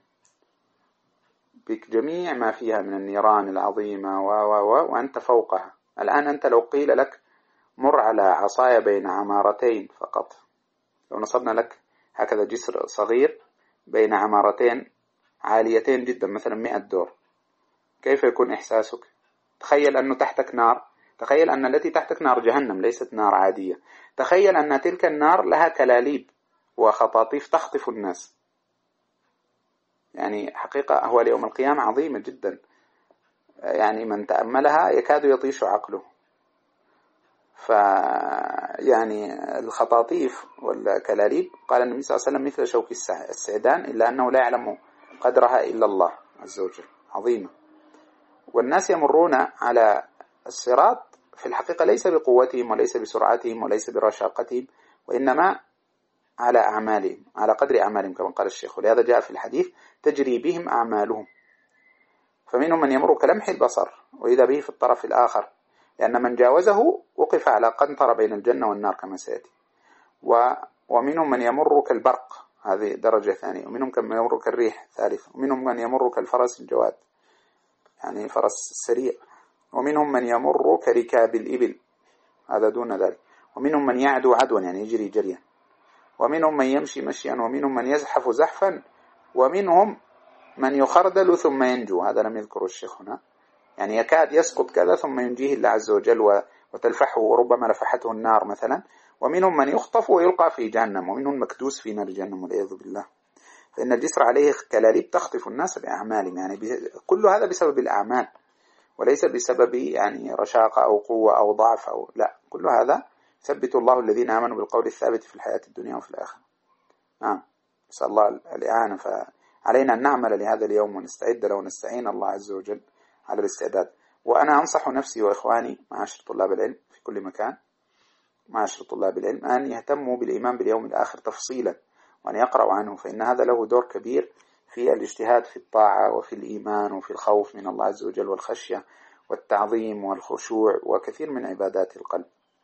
بك جميع ما فيها من النيران العظيمة وأنت فوقها. الآن أنت لو قيل لك مر على عصاية بين عمارتين فقط، لو نصبنا لك هكذا جسر صغير بين عمارتين عاليتين جدا مثلا 100 دور، كيف يكون إحساسك؟ تخيل أنه تحتك نار، تخيل أن التي تحتك نار جهنم ليست نار عادية، تخيل أن تلك النار لها كلاليب وخطاطيف تخطف الناس. يعني حقيقة أهوال يوم القيامة عظيمة جدا، يعني من تأملها يكاد يطيش عقله. يعني الخطاطيف والكلاليب قال النبي صلى الله عليه وسلم مثل شوك السعدان، إلا أنه لا يعلم قدرها إلا الله عز وجل، عظيمة. والناس يمرون على الصراط في الحقيقة ليس بقوتهم وليس بسرعتهم وليس برشاقتهم، وإنما على أعمالهم، على قدر أعمالهم كما قال الشيخ. ولهذا جاء في الحديث: تجري بهم أعمالهم، فمنهم من يمر كلمح البصر وإذا به في الطرف الآخر، لأن من جاوزه وقف على قنطرة بين الجنة والنار كما سيأتي. ومنهم من يمر كالبرق، هذه درجة ثانية، ومنهم من يمر كالريح ثالثة، ومنهم من يمر كالفرس الجواد يعني فرس سريع، ومنهم من يمر كركاب الإبل، هذا دون ذلك، ومنهم من يعدو عدوا يعني يجري جريا، ومنهم من يمشي مشيا، ومنهم من يزحف زحفا، ومنهم من يخردل ثم ينجو، هذا لم يذكر الشيخ هنا، يعني يكاد يسقط كذا ثم ينجيه الله عز وجل وتلفحه وربما لفحته النار مثلا. ومنهم من يخطف ويلقى في جهنم، ومنهم مكدوس في نار جهنم والعياذ بالله. فإن الجسر عليه كلاليب تخطف الناس بأعمالهم، يعني كل هذا بسبب الأعمال وليس بسبب يعني رشاقة أو قوة أو ضعف أو لا، كل هذا ثبت الله الذين آمنوا بالقول الثابت في الحياة الدنيا وفي الآخرة. نعم، نسأل الله الإعانة، فعلينا أن نعمل لهذا اليوم ونستعد له ونستعين الله عز وجل على الاستعداد. وأنا أنصح نفسي وإخواني معاشر طلاب العلم في كل مكان، معاشر طلاب العلم، أن يهتموا بالإيمان باليوم الآخر تفصيلا، وأن يقرأوا عنه، فإن هذا له دور كبير في الاجتهاد في الطاعة وفي الإيمان وفي الخوف من الله عز وجل والخشية والتعظيم والخشوع وكثير من عبادات القلب.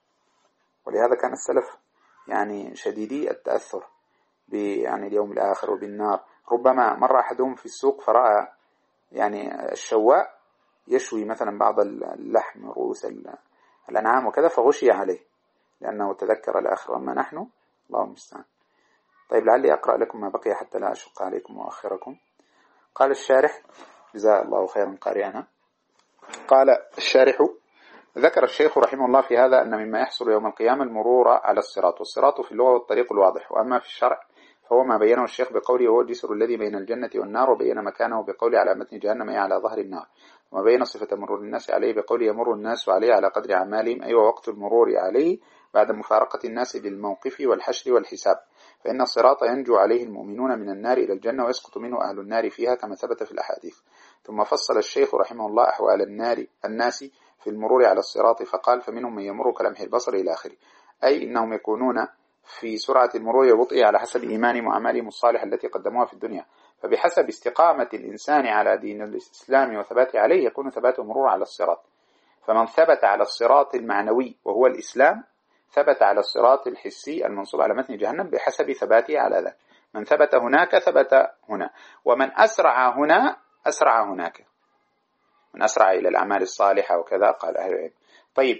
ولهذا كان السلف يعني شديدي التأثر يعني اليوم الآخر وبالنار. ربما مر أحدهم في السوق فرأى يعني الشواء يشوي مثلا بعض اللحم رؤوس الأنعام وكذا، فغشي عليه لأنه تذكر الآخر، أما نحن الله المستعان. طيب، لعلي أقرأ لكم ما بقي حتى لا أشق عليكم وأخركم. قال الشارح جزاه الله خيرا قارئنا، قال الشارح: ذكر الشيخ رحمه الله في هذا أن مما يحصل يوم القيامة المرور على الصراط، والصراط في اللغة والطريق الواضح، وأما في الشرع فهو ما بينه الشيخ بقوله هو الجسر الذي بين الجنة والنار، وبين مكانه بقوله على متن جهنم أي على ظهر النار، وما بين صفة مرور الناس عليه بقوله يمر الناس عليه على قدر أعمالهم، أي وقت المرور عليه بعد مفارقة الناس بالموقف والحشر والحساب، فإن الصراط ينجو عليه المؤمنون من النار إلى الجنة ويسقط منه أهل النار فيها كما ثبت في الأحاديث. ثم فصل الشيخ رحمه الله أحوال الناس في المرور على الصراط فقال: فمنهم من يمر كلمح البصر إلى آخره، أي إنهم يكونون في سرعة المرور وبطئه على حسب إيمانهم وأعمالهم الصالحة التي قدموها في الدنيا، فبحسب استقامة الإنسان على دين الإسلام وثباته عليه يكون ثباته مرور على الصراط. فمن ثبت على الصراط المعنوي وهو الإسلام ثبت على الصراط الحسي المنصوب على متن جهنم بحسب ثباته على ذلك. من ثبت هناك ثبت هنا، ومن أسرع هنا أسرع هناك، من أسرع إلى الأعمال الصالحة وكذا قال أهل العلم. طيب،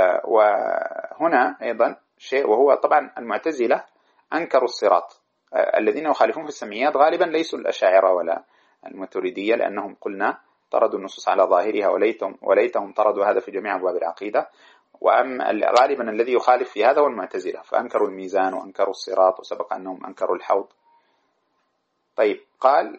وهنا أيضا شيء، وهو طبعا المعتزلة أنكروا الصراط. الذين يخالفون في السمعيات غالبا ليسوا الأشاعرة ولا الماتريدية، لأنهم قلنا طردوا النصوص على ظاهرها، وليتهم طردوا هذا في جميع أبواب العقيدة. وأما غالبا الذي يخالف في هذا هو المعتزلة، فأنكروا الميزان وأنكروا الصراط، وسبق أنهم أنكروا الحوض. طيب، قال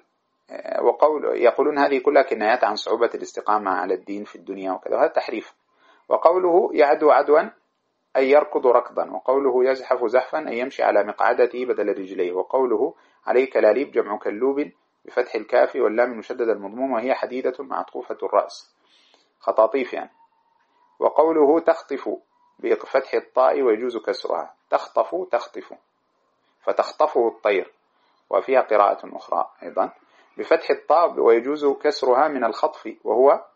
يقولون هذه كلها كنايات عن صعوبة الاستقامة على الدين في الدنيا وكذا، وهذا تحريف. وقوله يعدو عدوا أي يركض ركضا، وقوله يزحف زحفا أي يمشي على مقعدته بدل رجليه، وقوله عليه كلاليب جمع كلوب بفتح الكاف واللام المشددة المضمومة وهي حديدة معطوفة الرأس، خطاطيف يعني. وقوله تخطف بفتح الطاء ويجوز كسرها، تخطف فتخطفه الطير، وفيها قراءة أخرى أيضا بفتح الطاء ويجوز كسرها من الخطف، وهو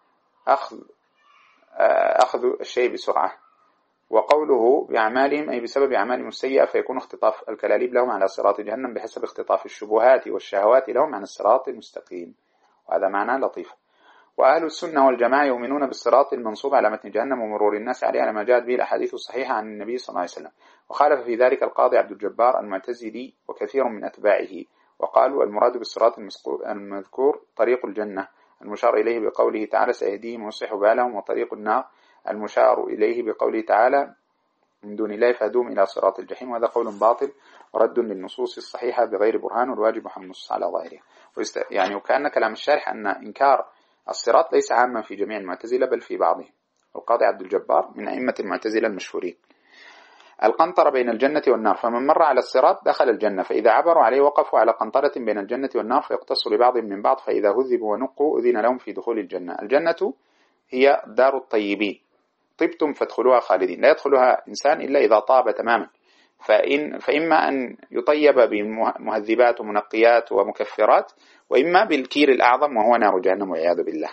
أخذ الشيء بسرعة. وقوله بأعمالهم أي بسبب أعمالهم السيئة، فيكون اختطاف الكلاليب لهم على صراط جهنم بحسب اختطاف الشبهات والشهوات لهم عن الصراط المستقيم، وهذا معنى لطيف. وأهل السنة والجماعة يؤمنون بالصراط المنصوب على متن جهنم ومرور الناس عليه على ما جاءت به الأحاديث الصحيحة عن النبي صلى الله عليه وسلم. وخالف في ذلك القاضي عبد الجبار المعتزلي وكثير من أتباعه، وقالوا المراد بالصراط المذكور طريق الجنة المشار إليه بقوله تعالى سيهديهم ويصلح بالهم، وطريق النار المشار إليه بقوله تعالى من دون الله فهدوهم إلى صراط الجحيم، وهذا قول باطل ورد للنصوص الصحيحة بغير برهان، والواجب حمل النصوص على ظاهرها. يعني وكأن كلام الشارح أن إنكار الصراط ليس عاما في جميع المعتزلة بل في بعضهم. القاضي عبد الجبار من أئمة المعتزلة المشهورين. القنطرة بين الجنة والنار، فمن مر على الصراط دخل الجنة، فإذا عبروا عليه وقفوا على قنطرة بين الجنة والنار فيقتص لبعضهم من بعض، فإذا هذبوا ونقوا أذن لهم في دخول الجنة. الجنة هي دار الطيبين، طبتم فادخلوها خالدين، لا يدخلها إنسان إلا إذا طاب تماما، فإما أن يطيب بمهذبات ومنقيات ومكفرات، وإما بالكير الأعظم وهو نار جهنم والعياذ بالله.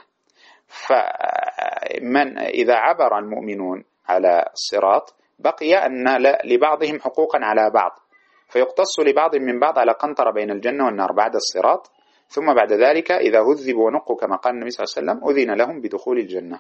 فمن إذا عبر المؤمنون على الصراط بقي أن لبعضهم حقوقا على بعض، فيقتص لبعض من بعض على قنطرة بين الجنة والنار بعد الصراط، ثم بعد ذلك إذا هذبوا ونقوا كما قال النبي صلى الله عليه وسلم أذن لهم بدخول الجنة.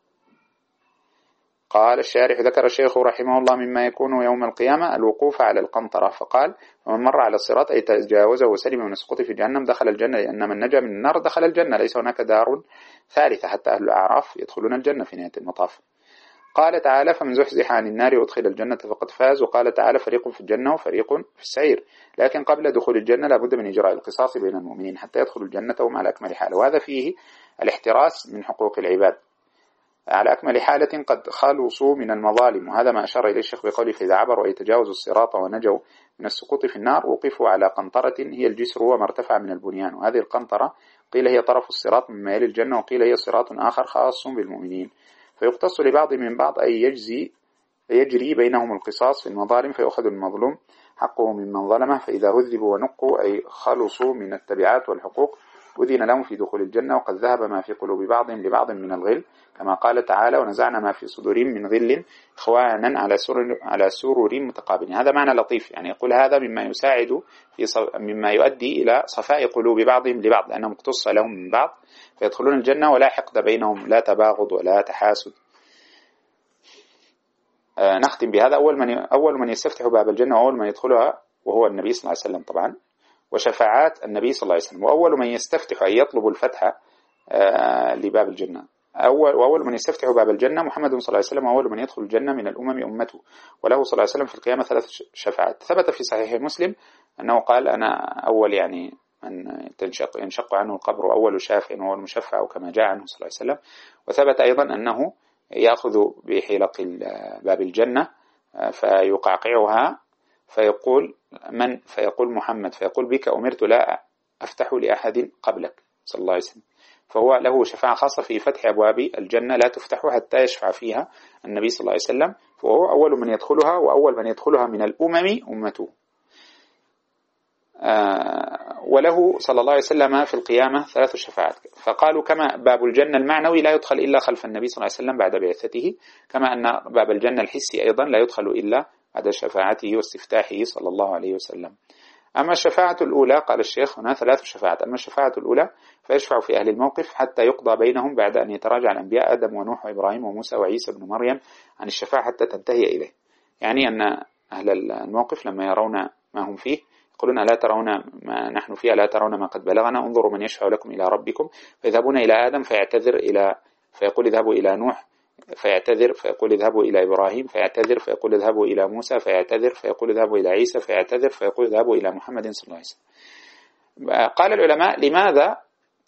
قال الشارح ذكر الشيخ رحمه الله مما يكون يوم القيامة الوقوف على القنطرة، فقال ومن مر على الصراط أي تجاوزه وسلم من السقوط في جهنم دخل الجنة، لأن من نجا من النار دخل الجنة، ليس هناك دار ثالثة حتى أهل الأعراف يدخلون الجنة في نهاية المطاف. قال تعالى فمن زحزح عن النار وادخل الجنة فقد فاز. وقال تعالى فريق في الجنة وفريق في السعير. لكن قبل دخول الجنة لابد من إجراء القصاص بين المؤمنين حتى يدخلوا الجنة وهم على أكمل حال، وهذا فيه الاحتراس من حقوق العباد على أكمل حالة قد خلصوا من المظالم. وهذا ما أشار إليه الشيخ بقوله فإذا عبروا يتجاوزوا الصراط ونجوا من السقوط في النار وقفوا على قنطرة هي الجسر وما ارتفع من البنيان. وهذه القنطرة قيل هي طرف الصراط مما يلي الجنة، وقيل هي صراط آخر خاص بالمؤمنين، فيقتص لبعض من بعض أي يجري بينهم القصاص في المظالم، فيأخذ المظلوم حقه ممن ظلمه، فإذا هذبوا ونقوا أي خلصوا من التبعات والحقوق أذن لهم في دخول الجنة. وقد ذهب ما في قلوب بعضهم لبعض من الغل، كما قال تعالى ونزعنا ما في صدورهم من غل إخوانا على سرر متقابلين. هذا معنى لطيف، يعني يقول هذا مما يساعد مما يؤدي إلى صفاء قلوب بعضهم لبعض، لأنهم اقتص لهم من بعض فيدخلون الجنة ولا حقد بينهم، لا تباغض ولا تحاسد. نختم بهذا. أول من يستفتح باب الجنة وأول من يدخلها وهو النبي صلى الله عليه وسلم طبعا، وشفاعات النبي صلى الله عليه وسلم. وأول من يستفتح أي يطلب الفتح لباب الجنة، وأول من يستفتح باب الجنة محمد صلى الله عليه وسلم، وأول من يدخل الجنة من الأمم أمته، وله صلى الله عليه وسلم في القيامة 3 شفاعات. ثبت في صحيح مسلم أنه قال أنا أول يعني من ينشق عنه القبر أول شافع وأول مشفع، كما جاء عنه صلى الله عليه وسلم. وثبت أيضا أنه يأخذ بحلق باب الجنة فيقعقعها فيقول من؟ فيقول محمد، فيقول بك أمرت لا أفتح لأحد قبلك صلى الله عليه وسلم. فهو له شفاعة خاصة في فتح أبواب الجنة لا تفتح حتى يشفع فيها النبي صلى الله عليه وسلم، فهو أول من يدخلها، وأول من يدخلها من الأمم أمته. وله صلى الله عليه وسلم في القيامة 3 شفاعات. فقالوا كما باب الجنة المعنوي لا يدخل إلا خلف النبي صلى الله عليه وسلم بعد بعثته، كما أن باب الجنة الحسي أيضا لا يدخل إلا بعد شفاعته واستفتاحه صلى الله عليه وسلم. أما الشفاعة الأولى قال الشيخ هنا 3 شفاعات. أما الشفاعة الأولى فيشفع في أهل الموقف حتى يقضى بينهم بعد أن يتراجع الأنبياء آدم ونوح وإبراهيم وموسى وعيسى بن مريم عن الشفاعة حتى تنتهي إليه. يعني أن أهل الموقف لما يرون ما هم فيه يقولون لا ترون ما نحن فيه، لا ترون ما قد بلغنا، انظروا من يشفع لكم إلى ربكم. فيذهبون إلى آدم فيقول اذهبوا إلى نوح فيعتذر، فيقول اذهبوا إلى إبراهيم فيعتذر، فيقول اذهبوا إلى موسى فيعتذر، فيقول اذهبوا إلى عيسى فيعتذر، فيقول اذهبوا إلى محمد صلى الله عليه وسلم. قال العلماء لماذا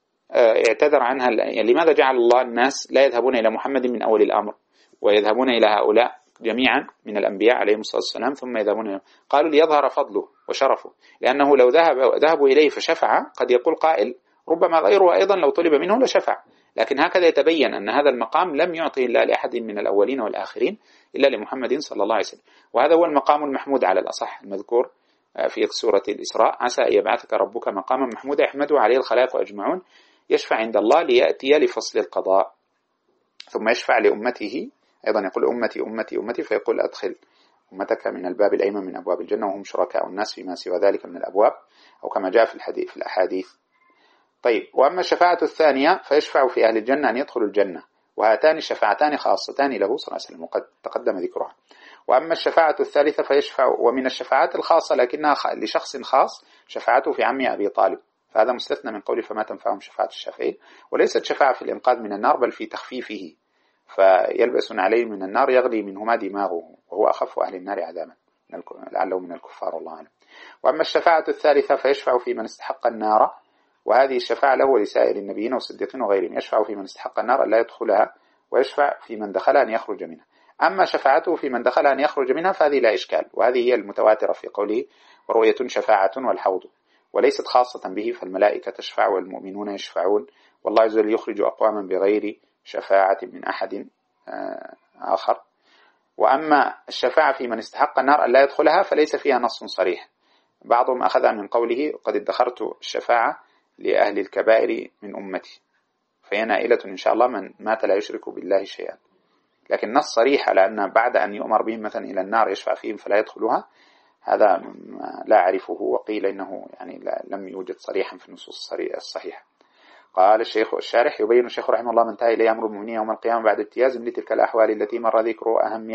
اعتذر عنها؟ يعني لماذا جعل الله الناس لا يذهبون إلى محمد من أول الأمر ويذهبون إلى هؤلاء جميعا من الأنبياء عليهم الصلاة والسلام ثم يذهبون إليه؟ قالوا ليظهر فضله وشرفه، لأنه لو ذهبوا إليه فشفع قد يقول قائل ربما غيره أيضا لو طلب منه لشفع، لكن هكذا يتبين أن هذا المقام لم يعطي إلا لأحد من الأولين والآخرين إلا لمحمد صلى الله عليه وسلم. وهذا هو المقام المحمود على الأصح المذكور في سورة الإسراء: عسى أن يبعثك ربك مقاما محمودا يحمده عليه الخلائق أجمعون، يشفع عند الله ليأتي لفصل القضاء. ثم يشفع لأمته أيضا، يقول أمتي أمتي أمتي، فيقول أدخل أمتك من الباب الأيمن من أبواب الجنة وهم شركاء الناس فيما سوى ذلك من الأبواب، أو كما جاء في الأحاديث. طيب، وأما الشفاعة الثانية فيشفع في أهل الجنة أن يدخلوا الجنة، وهاتان الشفاعتان خاصتان له صلى الله عليه وسلم وقد تقدم ذكرها. وأما الشفاعة الثالثة فيشفع، ومن الشفاعات الخاصة لكنها لشخص خاص، شفاعته في عم أبي طالب، فهذا مستثنى من قوله فما تنفعهم شفاعة الشافعين، وليست شفاعة في الإنقاذ من النار بل في تخفيفه، فيلبسون عليه من النار يغلي منهما دماغه وهو أخف أهل النار عذابا لعله من الكفار والله أعلم. وأما الشفاعة الثالثة فيشفع في من استحق النار، وهذه الشفاعة له ولسائر النبيين والصديقين وغيرهم، يشفع في من استحق النار أن لا يدخلها، ويشفع في من دخلها أن يخرج منها. أما شفاعته في من دخلها أن يخرج منها فهذه لا إشكال، وهذه هي المتواترة في قوله ورؤية شفاعة والحوض، وليست خاصة به، فالملائكة تشفع والمؤمنون يشفعون، والله عز وجل يخرج أقواما بغير شفاعة من أحد آخر. وأما الشفاعة في من استحق النار أن لا يدخلها فليس فيها نص صريح، بعضهم أخذ من قوله قد ادخرت الشفاعة لأهل الكبائر من أمتي، فهي نائلة إن شاء الله من مات لا يشرك بالله شيئا، لكن نص صريح على أن بعد أن يؤمر بهم مثلا إلى النار يشفع فيهم فلا يدخلها، هذا لا أعرفه، وقيل إنه يعني لم يوجد صريحا في النصوص الصحيحة. قال الشيخ الشارح: يبين الشيخ رحمه الله ما انتهى إليه أمر المؤمنين يوم القيامة بعد اجتيازهم لتلك الأحوال التي مر ذكرها أهمها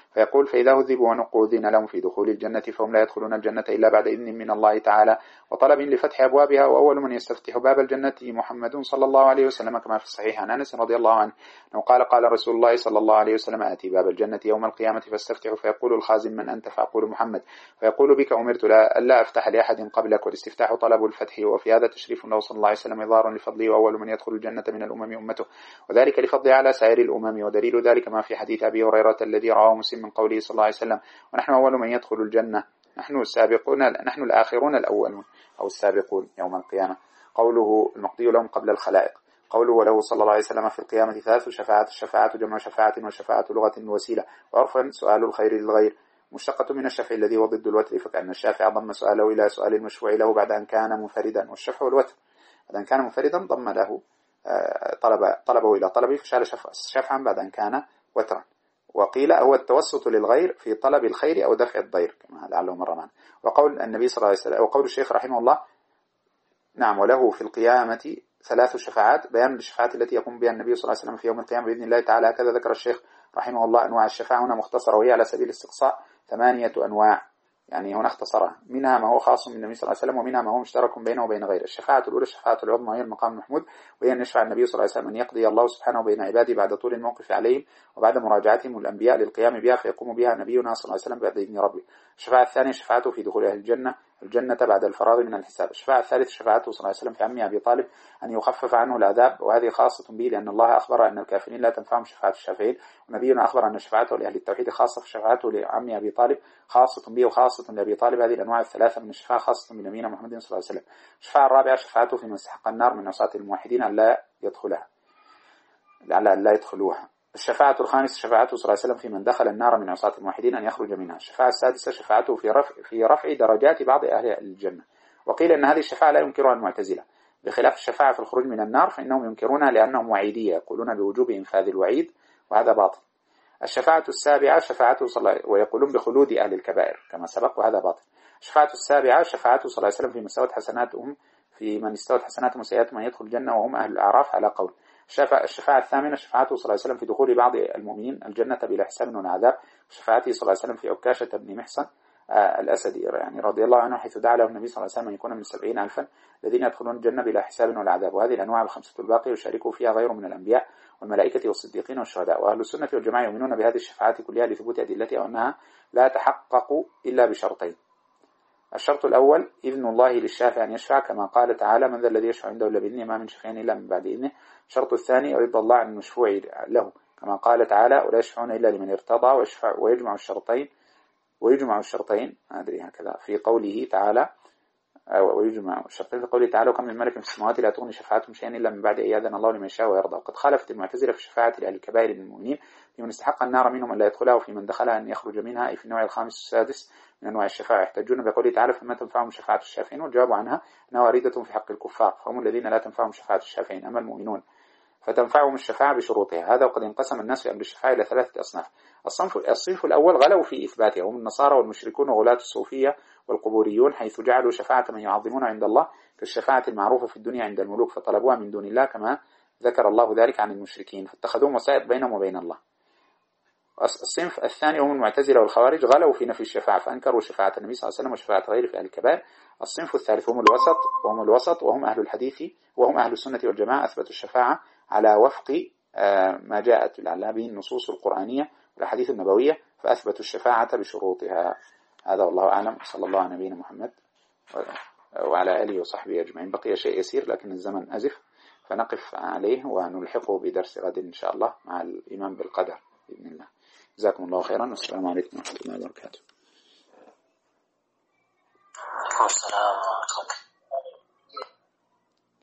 فيقول فإذا هذبوا ونقوا أذن لهم في دخول الجنة فهم لا يدخلون الجنة إلا بعد إذن من الله تعالى وطلب لفتح أبوابها، وأول من يستفتح باب الجنة محمد صلى الله عليه وسلم، كما في الصحيح عن أنس رضي الله عنه أنه قال قال رسول الله صلى الله عليه وسلم آتي باب الجنة يوم القيامة فاستفتح فيقول الخازن من أنت؟ فأقول محمد، فيقول بك أمرت ألا أفتح لأحد قبلك، والاستفتاح طلب الفتح، وفي هذا تشريف له صلى الله عليه وسلم إظهار لفضله، وأول من يدخل الجنة من الأمم أمته، وذلك لفضله على سائر الأمم، ودليل ذلك ما في حديث أبي هريرة الذي رواه مسلم من قوله صلى الله عليه وسلم ونحن أول من يدخل الجنة، نحن السابقون، نحن الآخرون الأولون أو السابقون يوم القيامة. قوله المقضي لهم قبل الخلائق. قوله وله صلى الله عليه وسلم في القيامة ثلاث شفاعات، الشفاعة جمع شفاعة، والشفاعة لغة وسيلة، وعرفا سؤال الخير للغير، مشتقة من الشفع الذي هو ضد الوتر، فكأن الشافع ضم سؤاله إلى سؤال المشفوع له بعد أن كان منفردا، والشفع الوتر، بعد أن كان منفردا ضم له طلبه إلى طلبه فشال شفعا بعد أن كان وترا. وقيل هو التوسط للغير في طلب الخير أو دفع الضير كما لعله مرة معنا. وقول النبي صلى الله عليه وسلم وقول الشيخ رحمه الله نعم وله في القيامة ثلاث شفاعات، بيان الشفاعات التي يقوم بها النبي صلى الله عليه وسلم في يوم القيامة بإذن الله تعالى. هكذا ذكر الشيخ رحمه الله أنواع الشفاعة هنا مختصرة، وهي على سبيل الاستقصاء 8 أنواع، يعني هنا اختصرها، منها ما هو خاص من النبي صلى الله عليه وسلم، ومنها ما هو مشترك بينه وبين غيره. الشفاعة الأولى الشفاعة العظمى هي المقام المحمود، وهي أن يشفع النبي صلى الله عليه وسلم أن يقضي الله سبحانه بين عباده بعد طول الموقف عليهم وبعد مراجعتهم الأنبياء للقيام بها، فيقوم بها نبينا صلى الله عليه وسلم بعد إذن ربه. الشفاعة الثانية شفاعته في دخول أهل الجنة بعد الفراغ من الحساب. الشفاعة الثالثة شفاعته صلى الله عليه وسلم في عمه أبي طالب أن يخفف عنه العذاب، وهذه خاصة به لأن الله أخبر أن الكافرين لا تنفعهم شفاعة الشافعين، ونبينا أخبر أن شفاعته لأهل التوحيد خاصة، فشفاعته لعمه أبي طالب خاصة به وخاصة لأبي طالب. هذه الأنواع الثلاثة من الشفاعة خاصة بنبينا محمد صلى الله عليه وسلم. الشفاعة الرابعة شفاعته في من استحق النار من عصاة الموحدين أن لا يدخلوها. الشفاعة الخامسة شفاعته صلى الله عليه وسلم في من دخل النار من عصاة الموحدين أن يخرج منها. الشفاعة السادسة شفاعته في رفع درجات بعض أهل الجنة، وقيل أن هذه الشفاعة لا ينكرها المعتزلة، بخلاف الشفاعة في الخروج من النار فإنهم ينكرونها لأنهم وعيدية، يقولون بوجوب إنفاذ الوعيد، وهذا باطل. الشفاعة السابعة شفاعته صلى الله عليه وسلم ويقولون بخلود أهل الكبائر كما سبق، وهذا باطل. الشفاعة السابعة شفاعته صلى الله عليه وسلم في من استوت حسناتهم وسيئاتهم من يدخل الجنة وهم أهل الأعراف على قول. الشفاعة الثامنة شفاعته صلى الله عليه وسلم في دخول بعض المؤمنين الجنة بلا حساب ولا عذاب. شفاعته صلى الله عليه وسلم في عكاشة بن محصن الأسدي يعني رضي الله عنه حيث دعا له النبي صلى الله عليه وسلم أن يكون من 70,000 الذين يدخلون الجنة بلا حساب ولا عذاب. وهذه الأنواع الخمسة الباقية يشاركوا فيها غير من الأنبياء والملائكة والصديقين والشهداء. وأهل السنة والجماعة يؤمنون بهذه الشفاعات كلها لثبوت أدلتها وأنها لا تحقق إلا بشرطين. الشرط الأول إذن الله للشافع أن يشفع كما قال تعالى من ذا الذي يشفع عنده إلا بإذنه ما من شفيع إلا من بعد إذنه. الشرط الثاني رضا الله عن المشفوع له كما قال تعالى ولا يشفعون إلا لمن ارتضى، ويجمع الشرطين أدري هكذا في قوله تعالى ويجمع الشرطين في قوله تعالى وكم من ملك في السماوات لا تغني شفاعتهم شيئا إلا من بعد أن يأذن الله لمن يشاء ويرضى. وقد خالفت المعتزلة في شفاعة لأهل الكبائر من المؤمنين في من استحق النار منهم أن لا يدخلها وفي من دخلها أن يخرج منها، أي في النوع الخامس والسادس من أنواع الشفاعة. يحتجون بقوله تعالى فما تنفعهم شفاعة الشافعين، والجواب عنها أنها واردة في حق الكفار فهم الذين لا تنفعهم شفاعة الشافعين، أما المؤمنون فتنفعهم الشفاعة بشروطها. هذا وقد انقسم الناس في أمر الشفاعة إلى 3 أصناف. الصنف الأول غلوا في إثباتها، هم النصارى والمشركون وغلاة الصوفية والقبوريون، حيث جعلوا شفاعة من يعظمون عند الله كالشفاعة المعروفة في الدنيا عند الملوك فطلبوها من دون الله كما ذكر الله ذلك عن المشركين فاتخذوهم وسائط بينهم وبين الله. الصنف الثاني هم المعتزلة والخوارج غلوا في نفي الشفاعة فأنكروا شفاعة النبي صلى الله عليه وسلم وشفاعة غيره في أهل الكبائر. الصنف الثالث هم الوسط وهم أهل الحديث وهم أهل السنة والجماعة، أثبتوا الشفاعة على وفق ما جاءت به النصوص القرآنية والأحاديث النبوية فأثبتوا الشفاعة بشروطها. هذا والله أعلم، صلى الله على نبينا محمد وعلى آله وصحبه أجمعين. بقي شيء يسير لكن الزمن أزف فنقف عليه ونلحقه بدرس غد إن شاء الله مع الإيمان بالقدر بإذن الله. جزاكم الله خيرا والسلام عليكم ورحمة الله وبركاته. السلام